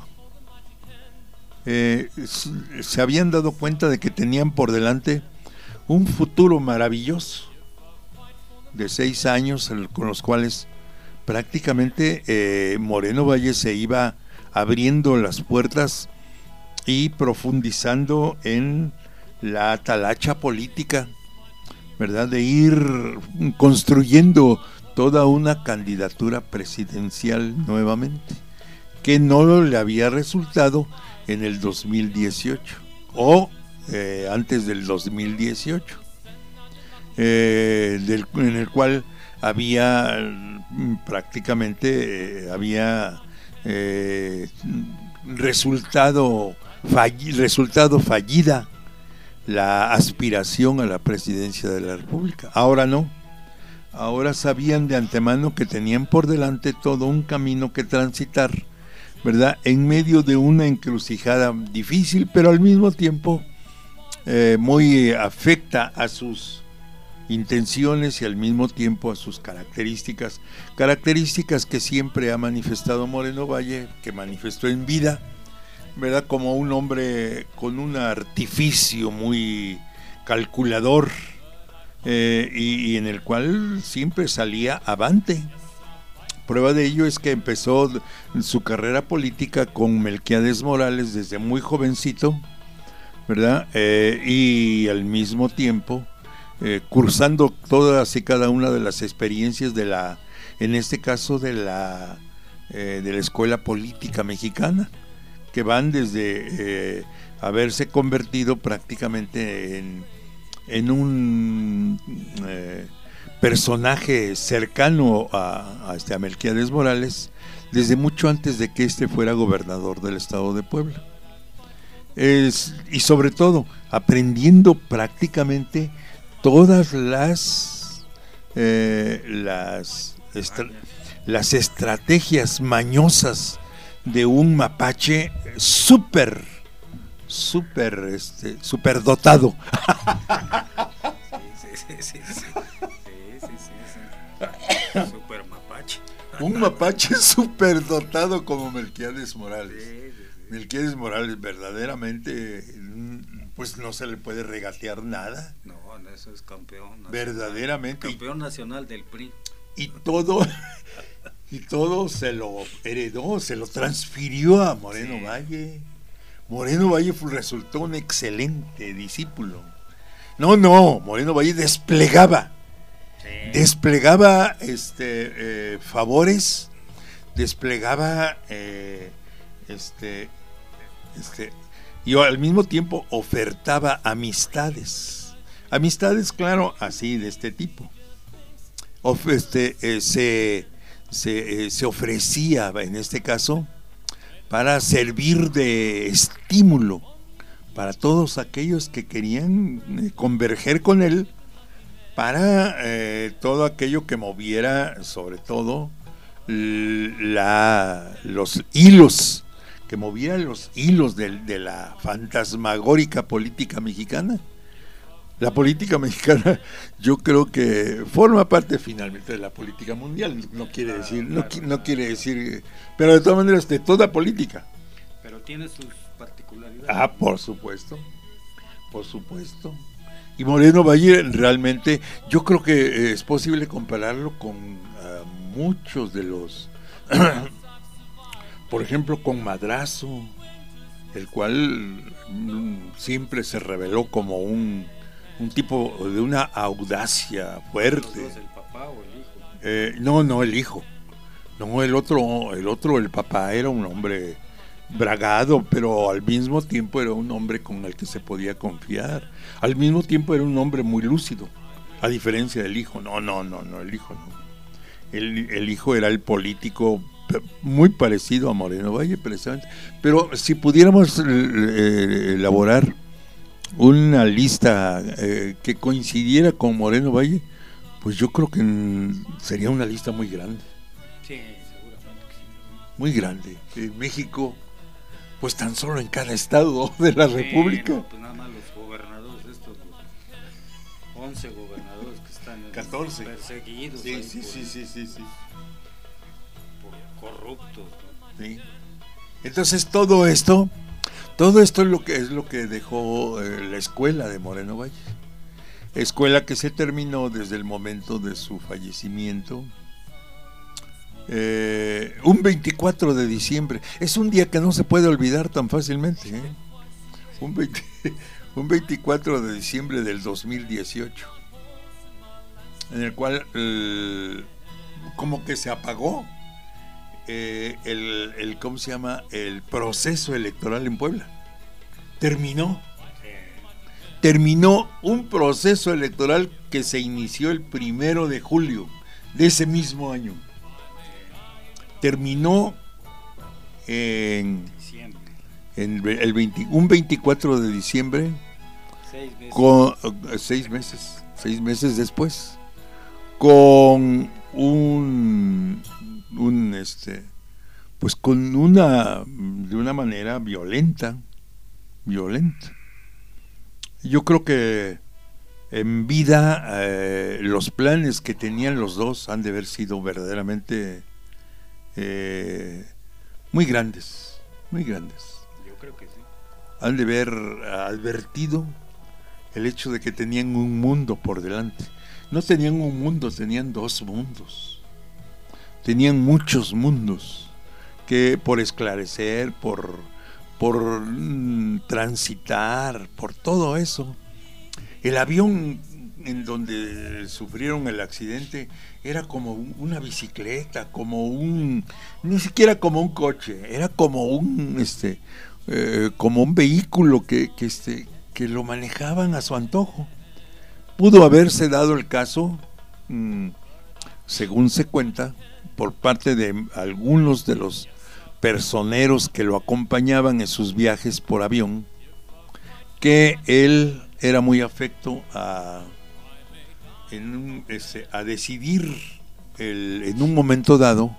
Speaker 4: Eh, se habían dado cuenta de que tenían por delante un futuro maravilloso de seis años con los cuales prácticamente eh, Moreno Valle se iba abriendo las puertas y profundizando en la talacha política, ¿verdad? De ir construyendo toda una candidatura presidencial nuevamente, que no le había resultado en el dos mil dieciocho o eh, antes del dos mil dieciocho. Eh, del, en el cual había prácticamente eh, había eh, resultado, falli, resultado fallida la aspiración a la presidencia de la República. Ahora no, ahora sabían de antemano que tenían por delante todo un camino que transitar, ¿verdad? En medio de una encrucijada difícil, pero al mismo tiempo eh, muy afecta a sus intenciones y al mismo tiempo a sus características, características que siempre ha manifestado Moreno Valle, que manifestó en vida, ¿verdad? Como un hombre con un artificio muy calculador eh, y, y en el cual siempre salía avante. Prueba de ello es que empezó su carrera política con Melquiades Morales desde muy jovencito, ¿verdad? Eh, y al mismo tiempo Eh, cursando todas y cada una de las experiencias de la, en este caso de la eh, de la escuela política mexicana, que van desde eh, haberse convertido prácticamente en, en un eh, personaje cercano a, a, este, a Melquiades Morales desde mucho antes de que este fuera gobernador del estado de Puebla. Es, y sobre todo aprendiendo prácticamente todas las eh, las estra- las estrategias mañosas de un mapache súper súper este súper dotado.
Speaker 5: Sí, sí, sí, sí, sí. Sí, sí, sí, sí. Súper mapache.
Speaker 4: Un mapache súper dotado como Melquiades Morales.
Speaker 5: Sí, sí, sí.
Speaker 4: Melquiades Morales verdaderamente pues no se le puede regatear nada.
Speaker 5: No, eso es campeón nacional.
Speaker 4: Verdaderamente.
Speaker 5: Campeón nacional del P R I.
Speaker 4: Y todo, y todo se lo heredó, se lo transfirió a Moreno sí. Valle. Moreno Valle fue, resultó un excelente discípulo. No, no, Moreno Valle desplegaba, sí. desplegaba este eh, favores, desplegaba eh, este, este, y al mismo tiempo ofertaba amistades. Amistades, claro, así de este tipo. Of, este, eh, se, se, eh, se ofrecía, en este caso, para servir de estímulo para todos aquellos que querían eh, converger con él, para eh, todo aquello que moviera, sobre todo, la, los hilos, que moviera los hilos de, de la fantasmagórica política mexicana. La política mexicana, yo creo que forma parte finalmente de la política mundial. No quiere claro, decir, claro, no, claro. no quiere decir, pero de todas maneras de toda política.
Speaker 5: Pero tiene sus particularidades.
Speaker 4: Ah, por supuesto, por supuesto. Y Moreno Valle realmente, yo creo que es posible compararlo con uh, muchos de los, por ejemplo, con Madrazo, el cual mm, siempre se reveló como un, un tipo de una audacia fuerte.
Speaker 5: ¿El papá o el hijo?
Speaker 4: Eh, no, no, el hijo. No, el otro, el otro, el papá era un hombre bragado, pero al mismo tiempo era un hombre con el que se podía confiar. Al mismo tiempo era un hombre muy lúcido, a diferencia del hijo. No, no, no, no, el hijo no. El, el hijo era el político muy parecido a Moreno Valle, precisamente. Pero si pudiéramos eh, elaborar una lista eh, que coincidiera con Moreno Valle, pues yo creo que sería una lista muy grande.
Speaker 5: Sí, seguramente que sí.
Speaker 4: Muy grande. En México, pues tan solo en cada estado de la
Speaker 5: sí,
Speaker 4: República.
Speaker 5: No, pues nada más los gobernadores estos, los once gobernadores que están
Speaker 4: catorce
Speaker 5: perseguidos.
Speaker 4: Sí, sí,
Speaker 5: por,
Speaker 4: sí, sí, sí, sí.
Speaker 5: Por corruptos, ¿no?
Speaker 4: Sí. Entonces todo esto, todo esto es lo que es lo que dejó eh, la escuela de Moreno Valle. Escuela que se terminó desde el momento de su fallecimiento. Eh, un veinticuatro de diciembre, es un día que no se puede olvidar tan fácilmente, ¿eh? un, veinte, un veinticuatro de diciembre del dos mil dieciocho, en el cual eh, como que se apagó eh, el, el, ¿cómo se llama? El proceso electoral en Puebla. Terminó. Terminó un proceso electoral que se inició el primero de julio de ese mismo año. Terminó en, en el veinte, un veinticuatro de diciembre,
Speaker 5: seis meses.
Speaker 4: Con, seis meses, seis meses después, con un, un este, pues con una, de una manera violenta, violenta. Yo creo que en vida eh, los planes que tenían los dos han de haber sido verdaderamente Eh, muy grandes, muy grandes.
Speaker 5: Yo creo que sí.
Speaker 4: Han de haber advertido el hecho de que tenían un mundo por delante. No tenían un mundo, tenían dos mundos. Tenían muchos mundos que por esclarecer, por, por mm, transitar, por todo eso. El avión en donde sufrieron el accidente era como una bicicleta, como un, ni siquiera como un coche, era como un, este, eh, como un vehículo que, que, este, que lo manejaban a su antojo. Pudo haberse dado el caso, mmm, según se cuenta, por parte de algunos de los personeros que lo acompañaban en sus viajes por avión, que él era muy afecto a En un, este, a decidir el, en un momento dado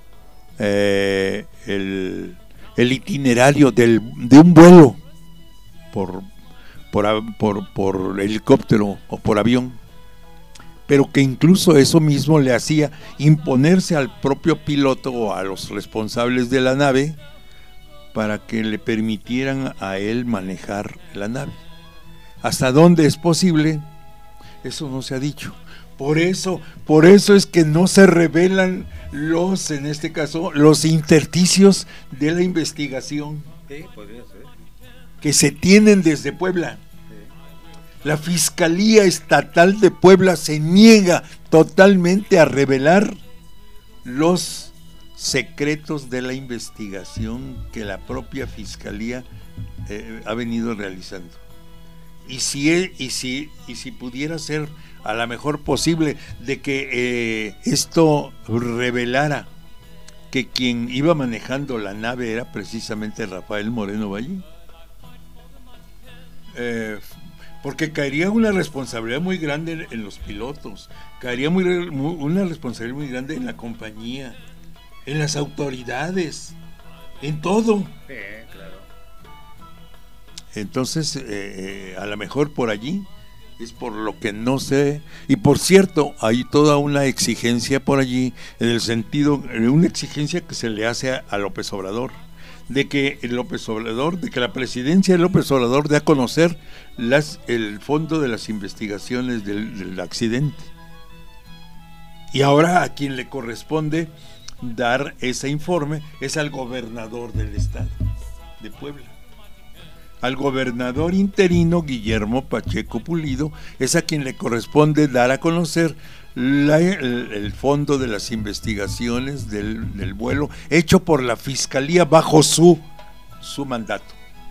Speaker 4: eh, el, el itinerario del, de un vuelo por, por, por, por helicóptero o por avión, pero que incluso eso mismo le hacía imponerse al propio piloto o a los responsables de la nave para que le permitieran a él manejar la nave. ¿Hasta dónde es posible? Eso no se ha dicho. Por eso, por eso es que no se revelan los, en este caso, los intersticios de la investigación.
Speaker 5: Sí, podría ser.
Speaker 4: Que se tienen desde Puebla. Sí. La Fiscalía Estatal de Puebla se niega totalmente a revelar los secretos de la investigación que la propia Fiscalía eh, ha venido realizando. Y si, y, si, y si pudiera ser a lo mejor posible de que eh, esto revelara que quien iba manejando la nave era precisamente Rafael Moreno Valle, eh, porque caería una responsabilidad muy grande en, en los pilotos, caería muy, muy, una responsabilidad muy grande en la compañía, en las autoridades, en todo.
Speaker 5: Sí, claro.
Speaker 4: Entonces, eh, a lo mejor por allí es por lo que no sé. Y por cierto, hay toda una exigencia por allí, en el sentido, una exigencia que se le hace a, a López Obrador, de que el López Obrador, de que la presidencia de López Obrador dé a conocer las, el fondo de las investigaciones del, del accidente. Y ahora a quien le corresponde dar ese informe es al gobernador del estado de Puebla. Al gobernador interino Guillermo Pacheco Pulido es a quien le corresponde dar a conocer la, el, el fondo de las investigaciones del, del vuelo hecho por la Fiscalía bajo su, su mandato.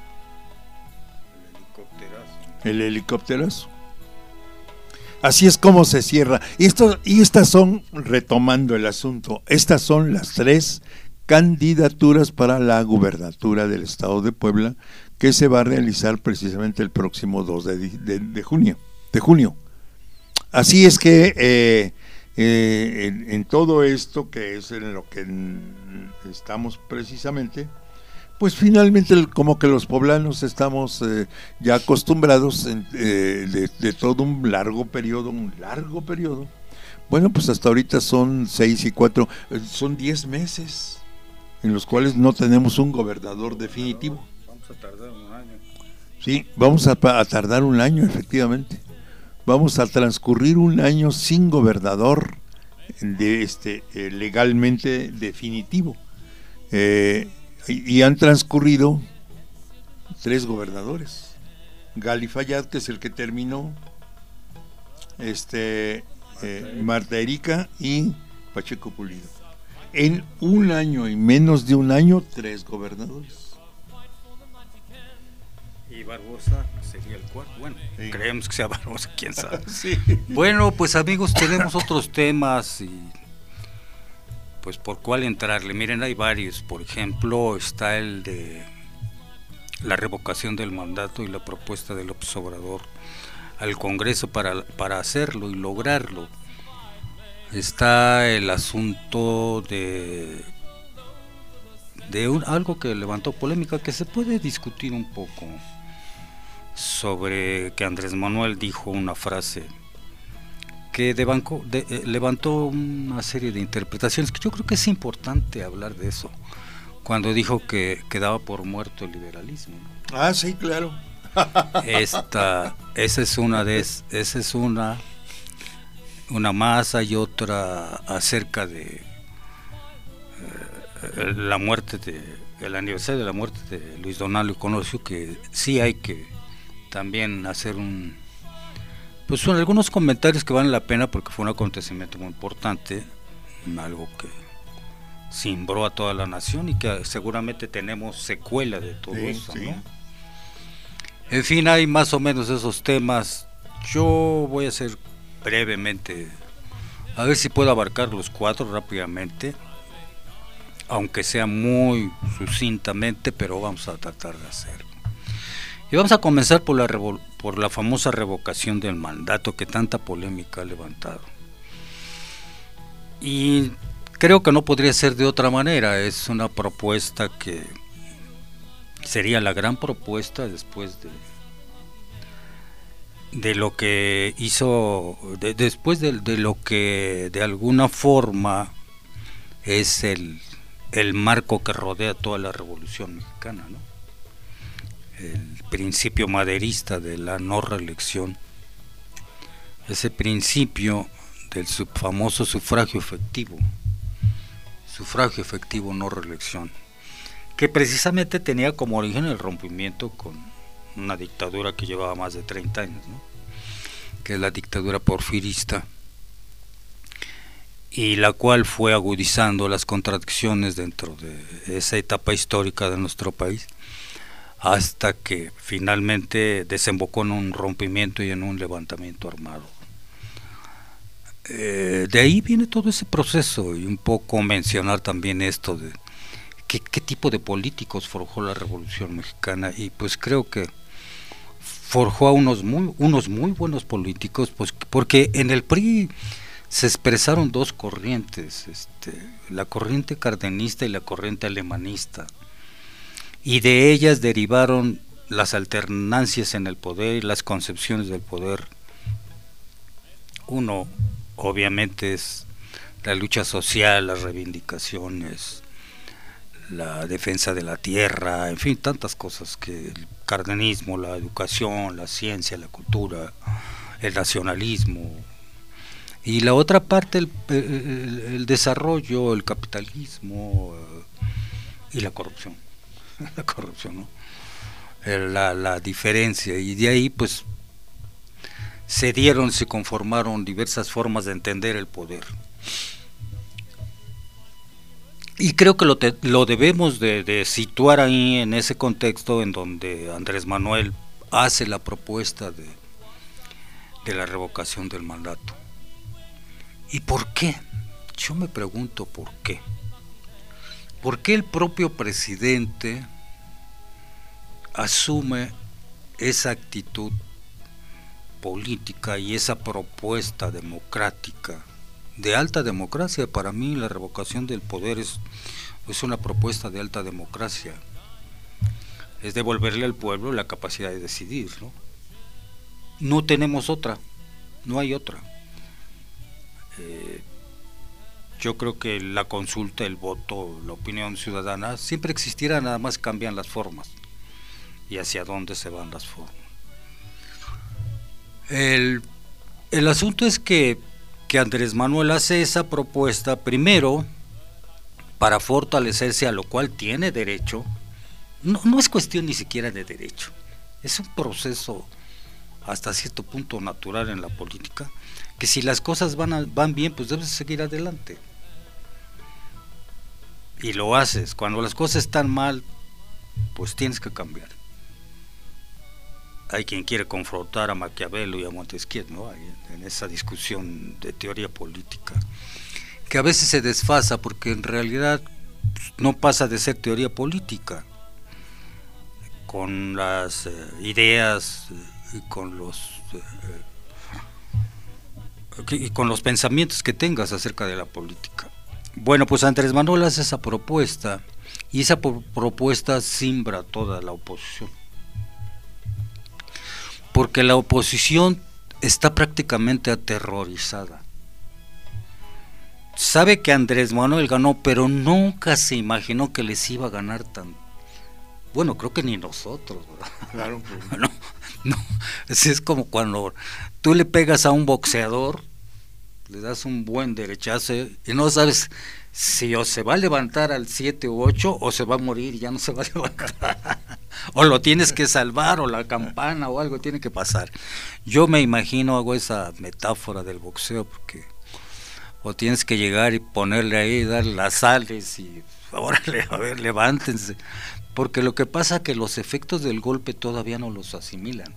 Speaker 4: El helicópterazo. Así es como se cierra. Y, esto, y estas son, retomando el asunto, estas son las tres candidaturas para la gubernatura del estado de Puebla que se va a realizar precisamente el próximo dos de, de, de junio, de junio. Así es que eh, eh, en, en todo esto que es en lo que estamos precisamente, pues finalmente como que los poblanos estamos eh, ya acostumbrados en, eh, de, de todo un largo periodo, un largo periodo. Bueno, pues hasta ahorita son seis y cuatro, eh, son diez meses en los cuales no tenemos un gobernador definitivo.
Speaker 5: Vamos a tardar un año.
Speaker 4: Sí, vamos a, a tardar un año, efectivamente. Vamos a transcurrir un año sin gobernador de este eh, legalmente definitivo. Eh, y, y han transcurrido tres gobernadores. Gali Fayad, que es el que terminó, este eh, Marta Erika y Pacheco Pulido. En un año y menos de un año, tres gobernadores.
Speaker 5: Y Barbosa sería el cuarto. Bueno, sí. Creemos que sea Barbosa, quién sabe.
Speaker 4: Sí.
Speaker 5: Bueno, pues amigos, tenemos otros temas y pues por cuál entrarle. Miren, hay varios. Por ejemplo, está el de la revocación del mandato y la propuesta de López Obrador al Congreso para, para hacerlo y lograrlo. Está el asunto de de un, algo que levantó polémica, que se puede discutir un poco, sobre que Andrés Manuel dijo una frase que de banco, de, eh, levantó una serie de interpretaciones, que yo creo que es importante hablar de eso, cuando dijo que quedaba por muerto el liberalismo.
Speaker 4: Ah, sí, claro.
Speaker 5: Esta, esa es una de esa es una una más, hay otra acerca de eh, la muerte de el aniversario de la muerte de Luis Donaldo Colosio, que sí hay que también hacer un pues son algunos comentarios que valen la pena porque fue un acontecimiento muy importante, algo que cimbró a toda la nación y que seguramente tenemos secuela de todo sí, eso, sí. ¿no? En fin, hay más o menos esos temas. Yo voy a hacer brevemente, a ver si puedo abarcar los cuatro rápidamente, aunque sea muy sucintamente, pero vamos a tratar de hacerlo. Y vamos a comenzar por la revol- por la famosa revocación del mandato que tanta polémica ha levantado. Y creo que no podría ser de otra manera, es una propuesta que sería la gran propuesta después de de lo que hizo, de, después de, de lo que de alguna forma es el, el marco que rodea toda la Revolución Mexicana, ¿no? El principio maderista de la no reelección, ese principio del sub, famoso sufragio efectivo, sufragio efectivo no reelección, que precisamente tenía como origen el rompimiento con una dictadura que llevaba más de treinta años, ¿no? Que es la dictadura porfirista, y la cual fue agudizando las contradicciones dentro de esa etapa histórica de nuestro país, hasta que finalmente desembocó en un rompimiento y en un levantamiento armado. Eh, de ahí viene todo ese proceso, y un poco mencionar también esto de qué, qué tipo de políticos forjó la Revolución Mexicana, y pues creo que forjó a unos muy, unos muy buenos políticos, pues porque en el P R I se expresaron dos corrientes, este, la corriente cardenista y la corriente alemanista, y de ellas derivaron las alternancias en el poder y las concepciones del poder. Uno, obviamente, es la lucha social, las reivindicaciones, la defensa de la tierra, en fin, tantas cosas, que el cardenismo, la educación, la ciencia, la cultura, el nacionalismo, y la otra parte el, el, el desarrollo, el capitalismo y la corrupción, la corrupción, ¿no? La, la diferencia, y de ahí pues se dieron, se conformaron diversas formas de entender el poder. Y creo que lo, te, lo debemos de, de situar ahí en ese contexto en donde Andrés Manuel hace la propuesta de, de la revocación del mandato. ¿Y por qué? Yo me pregunto por qué. ¿Por qué el propio presidente asume esa actitud política y esa propuesta democrática? De alta democracia. Para mí la revocación del poder es, es una propuesta de alta democracia, es devolverle al pueblo la capacidad de decidir, ¿no? No tenemos otra, no hay otra. Eh, yo creo que la consulta, el voto, la opinión ciudadana siempre existirá, nada más cambian las formas y hacia dónde se van las formas. El, el asunto es que que Andrés Manuel hace esa propuesta primero para fortalecerse, a lo cual tiene derecho. No, no es cuestión ni siquiera de derecho, es un proceso hasta cierto punto natural en la política, que si las cosas van, a, van bien, pues debes seguir adelante y lo haces. Cuando las cosas están mal, pues tienes que cambiar. Hay quien quiere confrontar a Maquiavelo y a Montesquieu, ¿no? En esa discusión de teoría política, que a veces se desfasa porque en realidad no pasa de ser teoría política, con las eh, ideas y con los eh, y con los pensamientos que tengas acerca de la política. Bueno, pues Andrés Manuel hace esa propuesta y esa pro- propuesta simbra toda la oposición, porque la oposición está prácticamente aterrorizada. Sabe que Andrés Manuel ganó, pero nunca se imaginó que les iba a ganar tan... Bueno, creo que ni nosotros, ¿verdad?
Speaker 4: Claro, pues.
Speaker 5: No, no, es como cuando tú le pegas a un boxeador, le das un buen derechazo y no sabes si o se va a levantar al siete u ocho o se va a morir y ya no se va a levantar. O lo tienes que salvar, o la campana o algo tiene que pasar. Yo me imagino, hago esa metáfora del boxeo, porque o tienes que llegar y ponerle ahí, darle las sales y órale, a ver, levántense, porque lo que pasa es que los efectos del golpe todavía no los asimilan.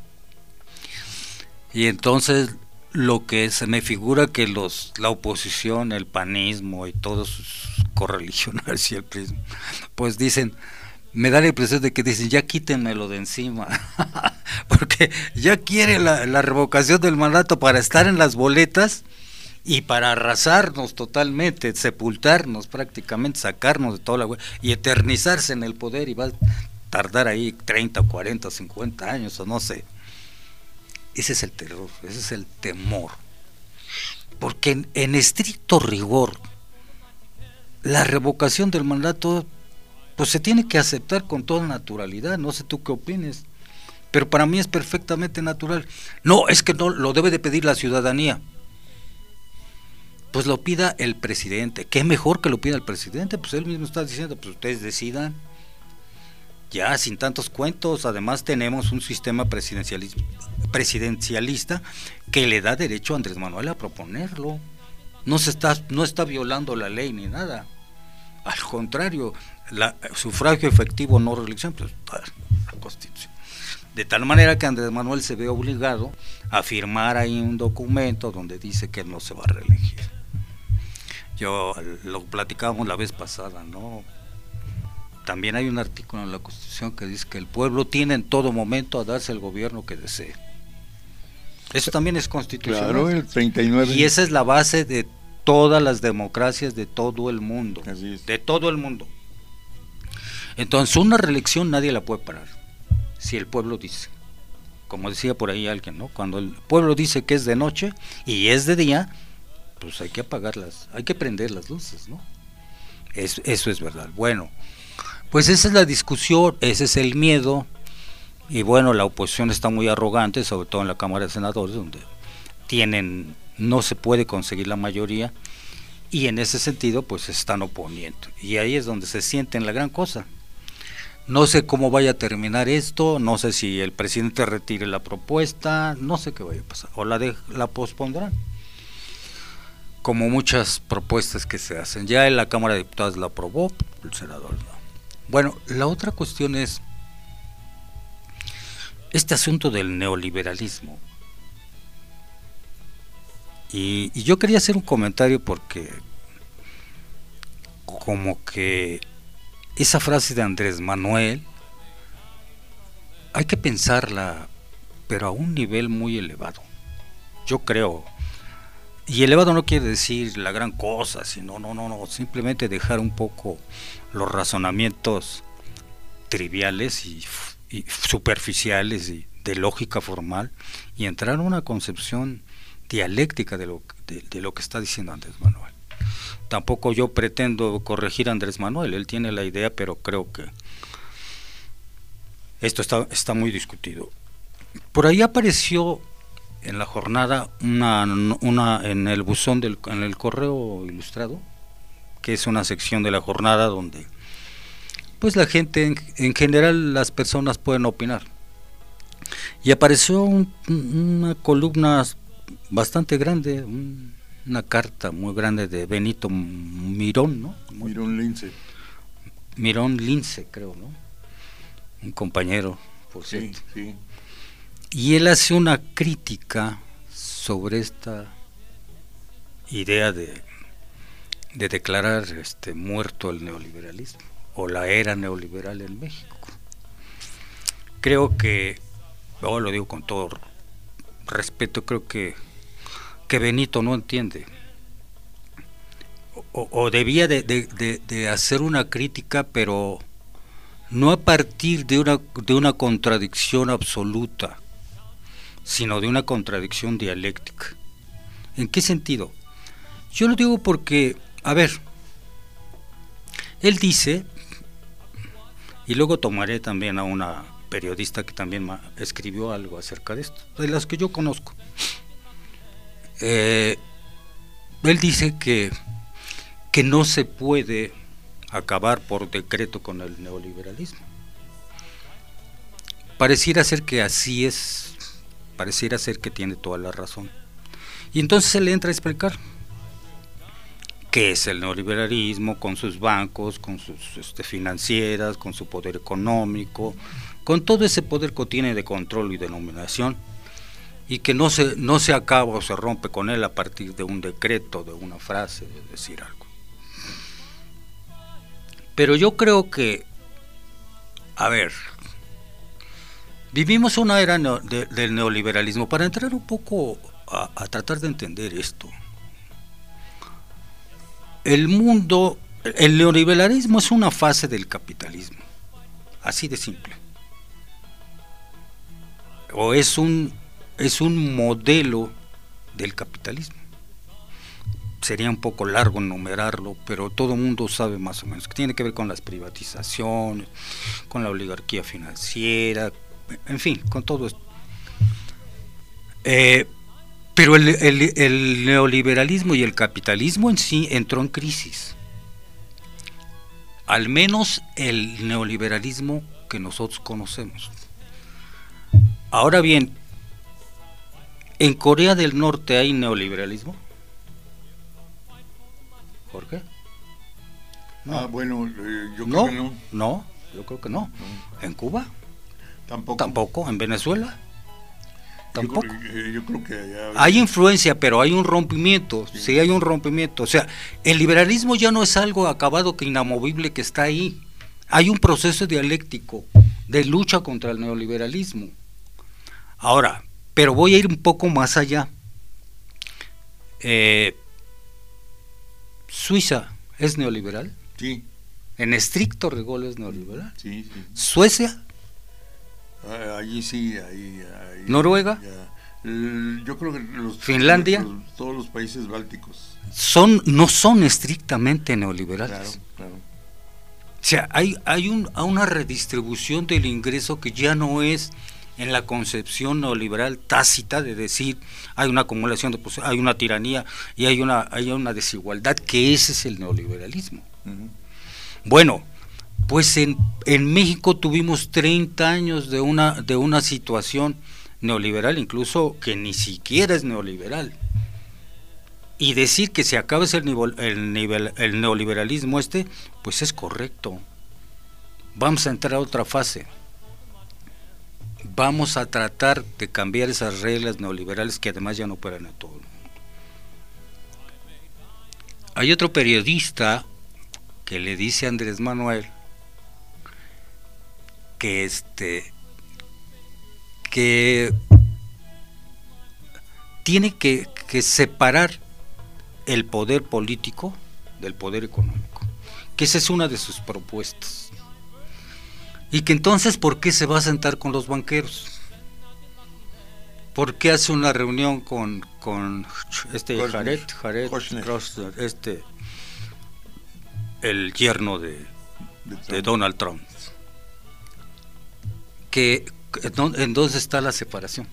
Speaker 5: Y entonces lo que se me figura que los la oposición, el panismo y todos sus correligionarios y el prismo, pues dicen, me da la impresión de que dicen, ya quítenmelo de encima, porque ya quiere la, la revocación del mandato para estar en las boletas y para arrasarnos totalmente, sepultarnos prácticamente, sacarnos de toda la hue- y eternizarse en el poder, y va a tardar ahí treinta, cuarenta, cincuenta años o no sé. Ese es el terror, ese es el temor, porque en, en estricto rigor la revocación del mandato pues se tiene que aceptar con toda naturalidad. No sé tú qué opines, pero para mí es perfectamente natural. No, es que no lo debe de pedir la ciudadanía. Pues lo pida el presidente. ¿Qué mejor que lo pida el presidente? Pues él mismo está diciendo, pues ustedes decidan. Ya, sin tantos cuentos. Además tenemos un sistema presidencialista, presidencialista que le da derecho a Andrés Manuel a proponerlo. No se está, no está violando la ley ni nada. Al contrario, la, sufragio efectivo, no reelección, pues la Constitución. De tal manera que Andrés Manuel se ve obligado a firmar ahí un documento donde dice que él no se va a reelegir. Yo lo platicábamos la vez pasada, ¿no? También hay un artículo en la Constitución que dice que el pueblo tiene en todo momento a darse el gobierno que desee. Eso también es constitucional.
Speaker 4: Claro, el treinta y nueve.
Speaker 5: Y esa es la base de todas las democracias de todo el mundo.
Speaker 4: Así es.
Speaker 5: De todo el mundo. Entonces, una reelección nadie la puede parar, si el pueblo dice. Como decía por ahí alguien, ¿no? Cuando el pueblo dice que es de noche y es de día, pues hay que apagarlas, hay que prender las luces, ¿no? Es, eso es verdad. Bueno, pues esa es la discusión, ese es el miedo, y bueno, la oposición está muy arrogante, sobre todo en la Cámara de Senadores, donde tienen, no se puede conseguir la mayoría, y en ese sentido pues se están oponiendo, y ahí es donde se sienten la gran cosa. No sé cómo vaya a terminar esto, no sé si el presidente retire la propuesta, no sé qué vaya a pasar, o la, de, la pospondrán, como muchas propuestas que se hacen. Ya en la Cámara de Diputados la aprobó, el senador no. Bueno, la otra cuestión es este asunto del neoliberalismo. Y, y yo quería hacer un comentario porque como que esa frase de Andrés Manuel hay que pensarla, pero a un nivel muy elevado, yo creo. Y elevado no quiere decir la gran cosa, sino no, no, no, simplemente dejar un poco los razonamientos triviales y, y superficiales y de lógica formal y entrar en una concepción dialéctica de lo, de, de lo que está diciendo Andrés Manuel. Tampoco yo pretendo corregir a Andrés Manuel, él tiene la idea, pero creo que esto está, está muy discutido. Por ahí apareció en la jornada una, una en el buzón del, en el Correo Ilustrado, que es una sección de la jornada donde pues la gente, en, en general las personas pueden opinar, y apareció un, una columna bastante grande, un, una carta muy grande de Benito Mirón, ¿no?
Speaker 4: Mirón Lince.
Speaker 5: Mirón Lince, creo, ¿no? Un compañero, por
Speaker 4: sí,
Speaker 5: cierto.
Speaker 4: Sí.
Speaker 5: Y él hace una crítica sobre esta idea de, de declarar este muerto el neoliberalismo, o la era neoliberal en México. Creo que, oh, lo digo con todo respeto, creo que, que Benito no entiende, o, o debía de, de, de, de hacer una crítica, pero no a partir de una, de una contradicción absoluta, sino de una contradicción dialéctica. ¿En qué sentido? Yo lo digo porque, a ver, él dice, y luego tomaré también a una periodista que también escribió algo acerca de esto, de las que yo conozco. Eh, él dice que, que no se puede acabar por decreto con el neoliberalismo. Pareciera ser que así es, pareciera ser que tiene toda la razón. Y entonces se le entra a explicar qué es el neoliberalismo, con sus bancos, con sus este, financieras, con su poder económico, con todo ese poder que tiene de control y de dominación, y que no se, no se acaba o se rompe con él a partir de un decreto, de una frase, de decir algo. Pero yo creo que, a ver, vivimos una era neo, de, del neoliberalismo. Para entrar un poco a, a tratar de entender esto, el mundo, el neoliberalismo es una fase del capitalismo, así de simple, o es un es un modelo del capitalismo. Sería un poco largo enumerarlo, pero todo el mundo sabe más o menos que tiene que ver con las privatizaciones, con la oligarquía financiera, en fin, con todo esto. Eh, pero el, el, el neoliberalismo y el capitalismo en sí entró en crisis. Al menos el neoliberalismo que nosotros conocemos. Ahora bien, ¿en Corea del Norte hay neoliberalismo? ¿Por qué?
Speaker 4: No. Ah, bueno, eh, yo creo
Speaker 5: no,
Speaker 4: que no.
Speaker 5: No, yo creo que no. no. ¿En Cuba?
Speaker 4: Tampoco.
Speaker 5: Tampoco. ¿En Venezuela? Tampoco.
Speaker 4: Yo creo, yo creo que allá...
Speaker 5: Hay influencia, pero hay un rompimiento. Sí. sí, hay un rompimiento. O sea, el liberalismo ya no es algo acabado, que inamovible, que está ahí. Hay un proceso dialéctico de lucha contra el neoliberalismo. Ahora, pero voy a ir un poco más allá. Eh, ¿Suiza es neoliberal?
Speaker 4: Sí.
Speaker 5: En estricto rigor es neoliberal.
Speaker 4: Sí, sí.
Speaker 5: ¿Suecia?
Speaker 4: Ah, allí sí, ahí, ahí.
Speaker 5: ¿Noruega?
Speaker 4: Ya, El, yo creo que los,
Speaker 5: Finlandia,
Speaker 4: los, todos los países bálticos
Speaker 5: son no son estrictamente neoliberales.
Speaker 4: Claro, claro.
Speaker 5: O sea, hay, hay un, una redistribución del ingreso que ya no es en la concepción neoliberal tácita de decir hay una acumulación de pues, hay una tiranía y hay una, hay una desigualdad, que ese es el neoliberalismo. Uh-huh. Bueno, pues en, en México tuvimos treinta años de una, de una situación neoliberal, incluso que ni siquiera es neoliberal. Y decir que se acaba el, nivel, el, nivel, el neoliberalismo este, pues es correcto. Vamos a entrar a otra fase. Vamos a tratar de cambiar esas reglas neoliberales que además ya no operan en todo el mundo. Hay otro periodista que le dice a Andrés Manuel que este que tiene que, que separar el poder político del poder económico, que esa es una de sus propuestas, y que entonces ¿por qué se va a sentar con los banqueros? ¿Por qué hace una reunión con, con este Jared, Jared Kushner, este el yerno de, de Donald Trump? Que ¿en dónde está la separación?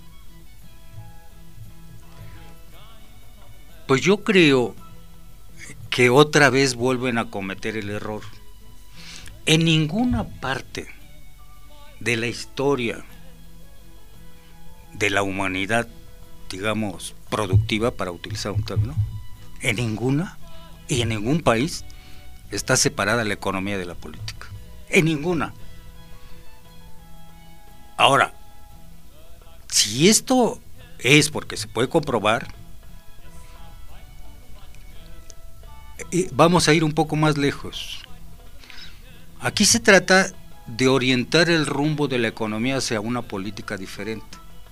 Speaker 5: Pues yo creo que otra vez vuelven a cometer el error. En ninguna parte de la historia de la humanidad, digamos, productiva, para utilizar un término, en ninguna y en ningún país está separada la economía de la política. En ninguna. Ahora, si esto es porque se puede comprobar, vamos a ir un poco más lejos. Aquí se trata de orientar el rumbo de la economía hacia una política diferente.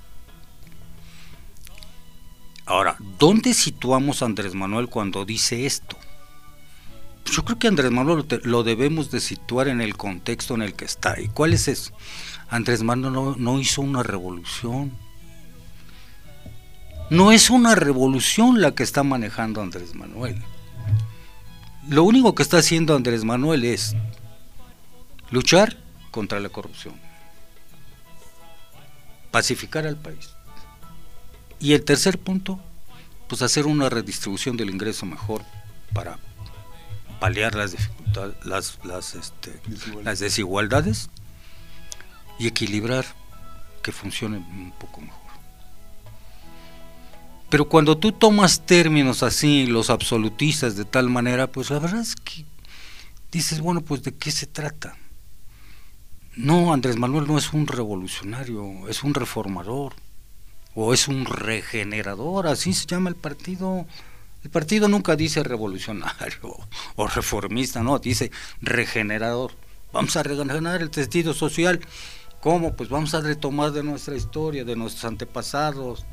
Speaker 5: Ahora, ¿dónde situamos a Andrés Manuel cuando dice esto? Pues yo creo que Andrés Manuel lo debemos de situar en el contexto en el que está. ¿Y cuál es eso? Andrés Manuel no, no hizo una revolución. No es una revolución la que está manejando Andrés Manuel. Lo único que está haciendo Andrés Manuel es luchar contra la corrupción, pacificar al país. Y el tercer punto, pues hacer una redistribución del ingreso mejor para paliar las dificultades, las, las, este, desigualdades. las desigualdades y equilibrar, que funcione un poco mejor. Pero cuando tú tomas términos así, los absolutistas de tal manera, pues la verdad es que dices, bueno, pues ¿de qué se trata? No, Andrés Manuel no es un revolucionario, es un reformador, o es un regenerador, así se llama el partido. El partido nunca dice revolucionario o reformista, no, dice regenerador. Vamos a regenerar el tejido social. ¿Cómo? Pues vamos a retomar de nuestra historia, de nuestros antepasados.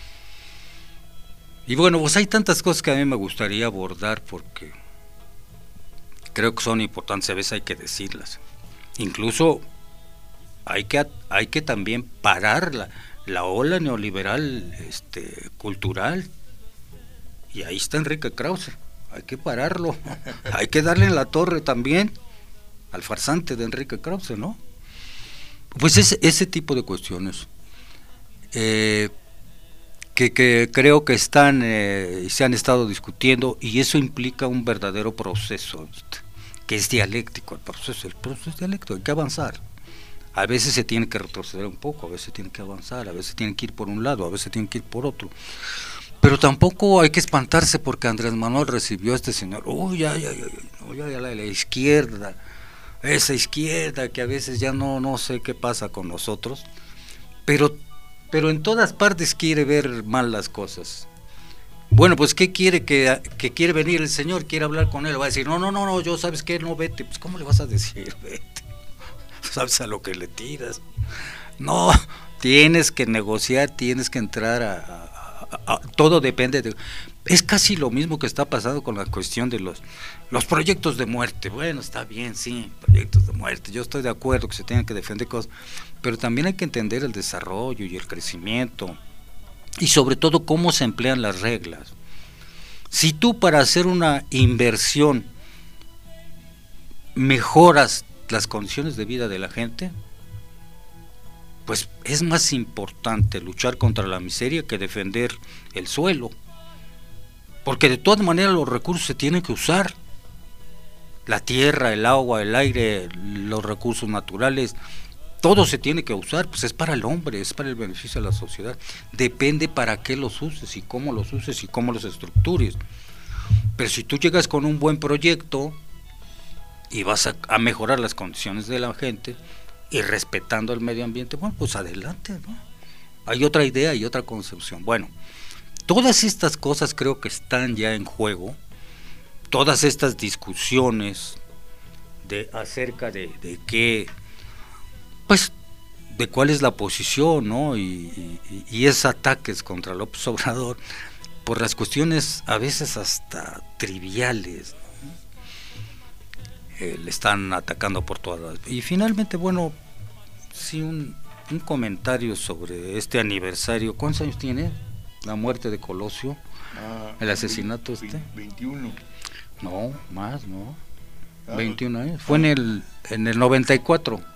Speaker 5: Y bueno, pues hay tantas cosas que a mí me gustaría abordar porque creo que son importantes, a veces hay que decirlas. Incluso hay que hay que también parar la, la ola neoliberal este, cultural. Y ahí está Enrique Krause, hay que pararlo, hay que darle en la torre también al farsante de Enrique Krause, ¿no? Pues ese, ese tipo de cuestiones eh, que, que creo que están eh, y se han estado discutiendo, y eso implica un verdadero proceso que es dialéctico. El proceso, el proceso es dialéctico, hay que avanzar. A veces se tiene que retroceder un poco, a veces tiene que avanzar, a veces tiene que ir por un lado, a veces tiene que ir por otro. Pero tampoco hay que espantarse porque Andrés Manuel recibió a este señor, uy, ya, ya, ya, ya, ya, ya la, la izquierda, esa izquierda que a veces ya no, no sé qué pasa con nosotros, pero, pero en todas partes quiere ver mal las cosas. Bueno, pues ¿qué quiere? Que, que quiere venir el señor, quiere hablar con él, va a decir, no, no, no, no, yo sabes qué, no, vete. Pues ¿cómo le vas a decir, vete? ¿Sabes a lo que le tiras? No, tienes que negociar, tienes que entrar a... a todo depende de, es casi lo mismo que está pasando con la cuestión de los los proyectos de muerte. Bueno, está bien, sí, proyectos de muerte, yo estoy de acuerdo que se tienen que defender cosas, pero también hay que entender el desarrollo y el crecimiento y sobre todo cómo se emplean las reglas. Si tú para hacer una inversión mejoras las condiciones de vida de la gente, pues es más importante luchar contra la miseria que defender el suelo, porque de todas maneras los recursos se tienen que usar, la tierra, el agua, el aire, los recursos naturales, todo se tiene que usar, pues es para el hombre, es para el beneficio de la sociedad, depende para qué los uses y cómo los uses y cómo los estructures. Pero si tú llegas con un buen proyecto y vas a, a mejorar las condiciones de la gente y respetando el medio ambiente, bueno, pues adelante, ¿no? Hay otra idea y otra concepción. Bueno, todas estas cosas creo que están ya en juego, todas estas discusiones de acerca de, de qué, pues, de cuál es la posición, ¿no? Y, y, y esos ataques contra López Obrador, por las cuestiones a veces hasta triviales, ¿no? Eh, le están atacando por todas las... Y finalmente, bueno, sí, un, un comentario sobre este aniversario. ¿Cuántos años tiene la muerte de Colosio?
Speaker 4: Ah,
Speaker 5: el asesinato
Speaker 4: veinte,
Speaker 5: este.
Speaker 4: veintiuno.
Speaker 5: No, más, ¿no?
Speaker 4: Ah,
Speaker 5: veintiún años. Fue en el en el noventa y cuatro.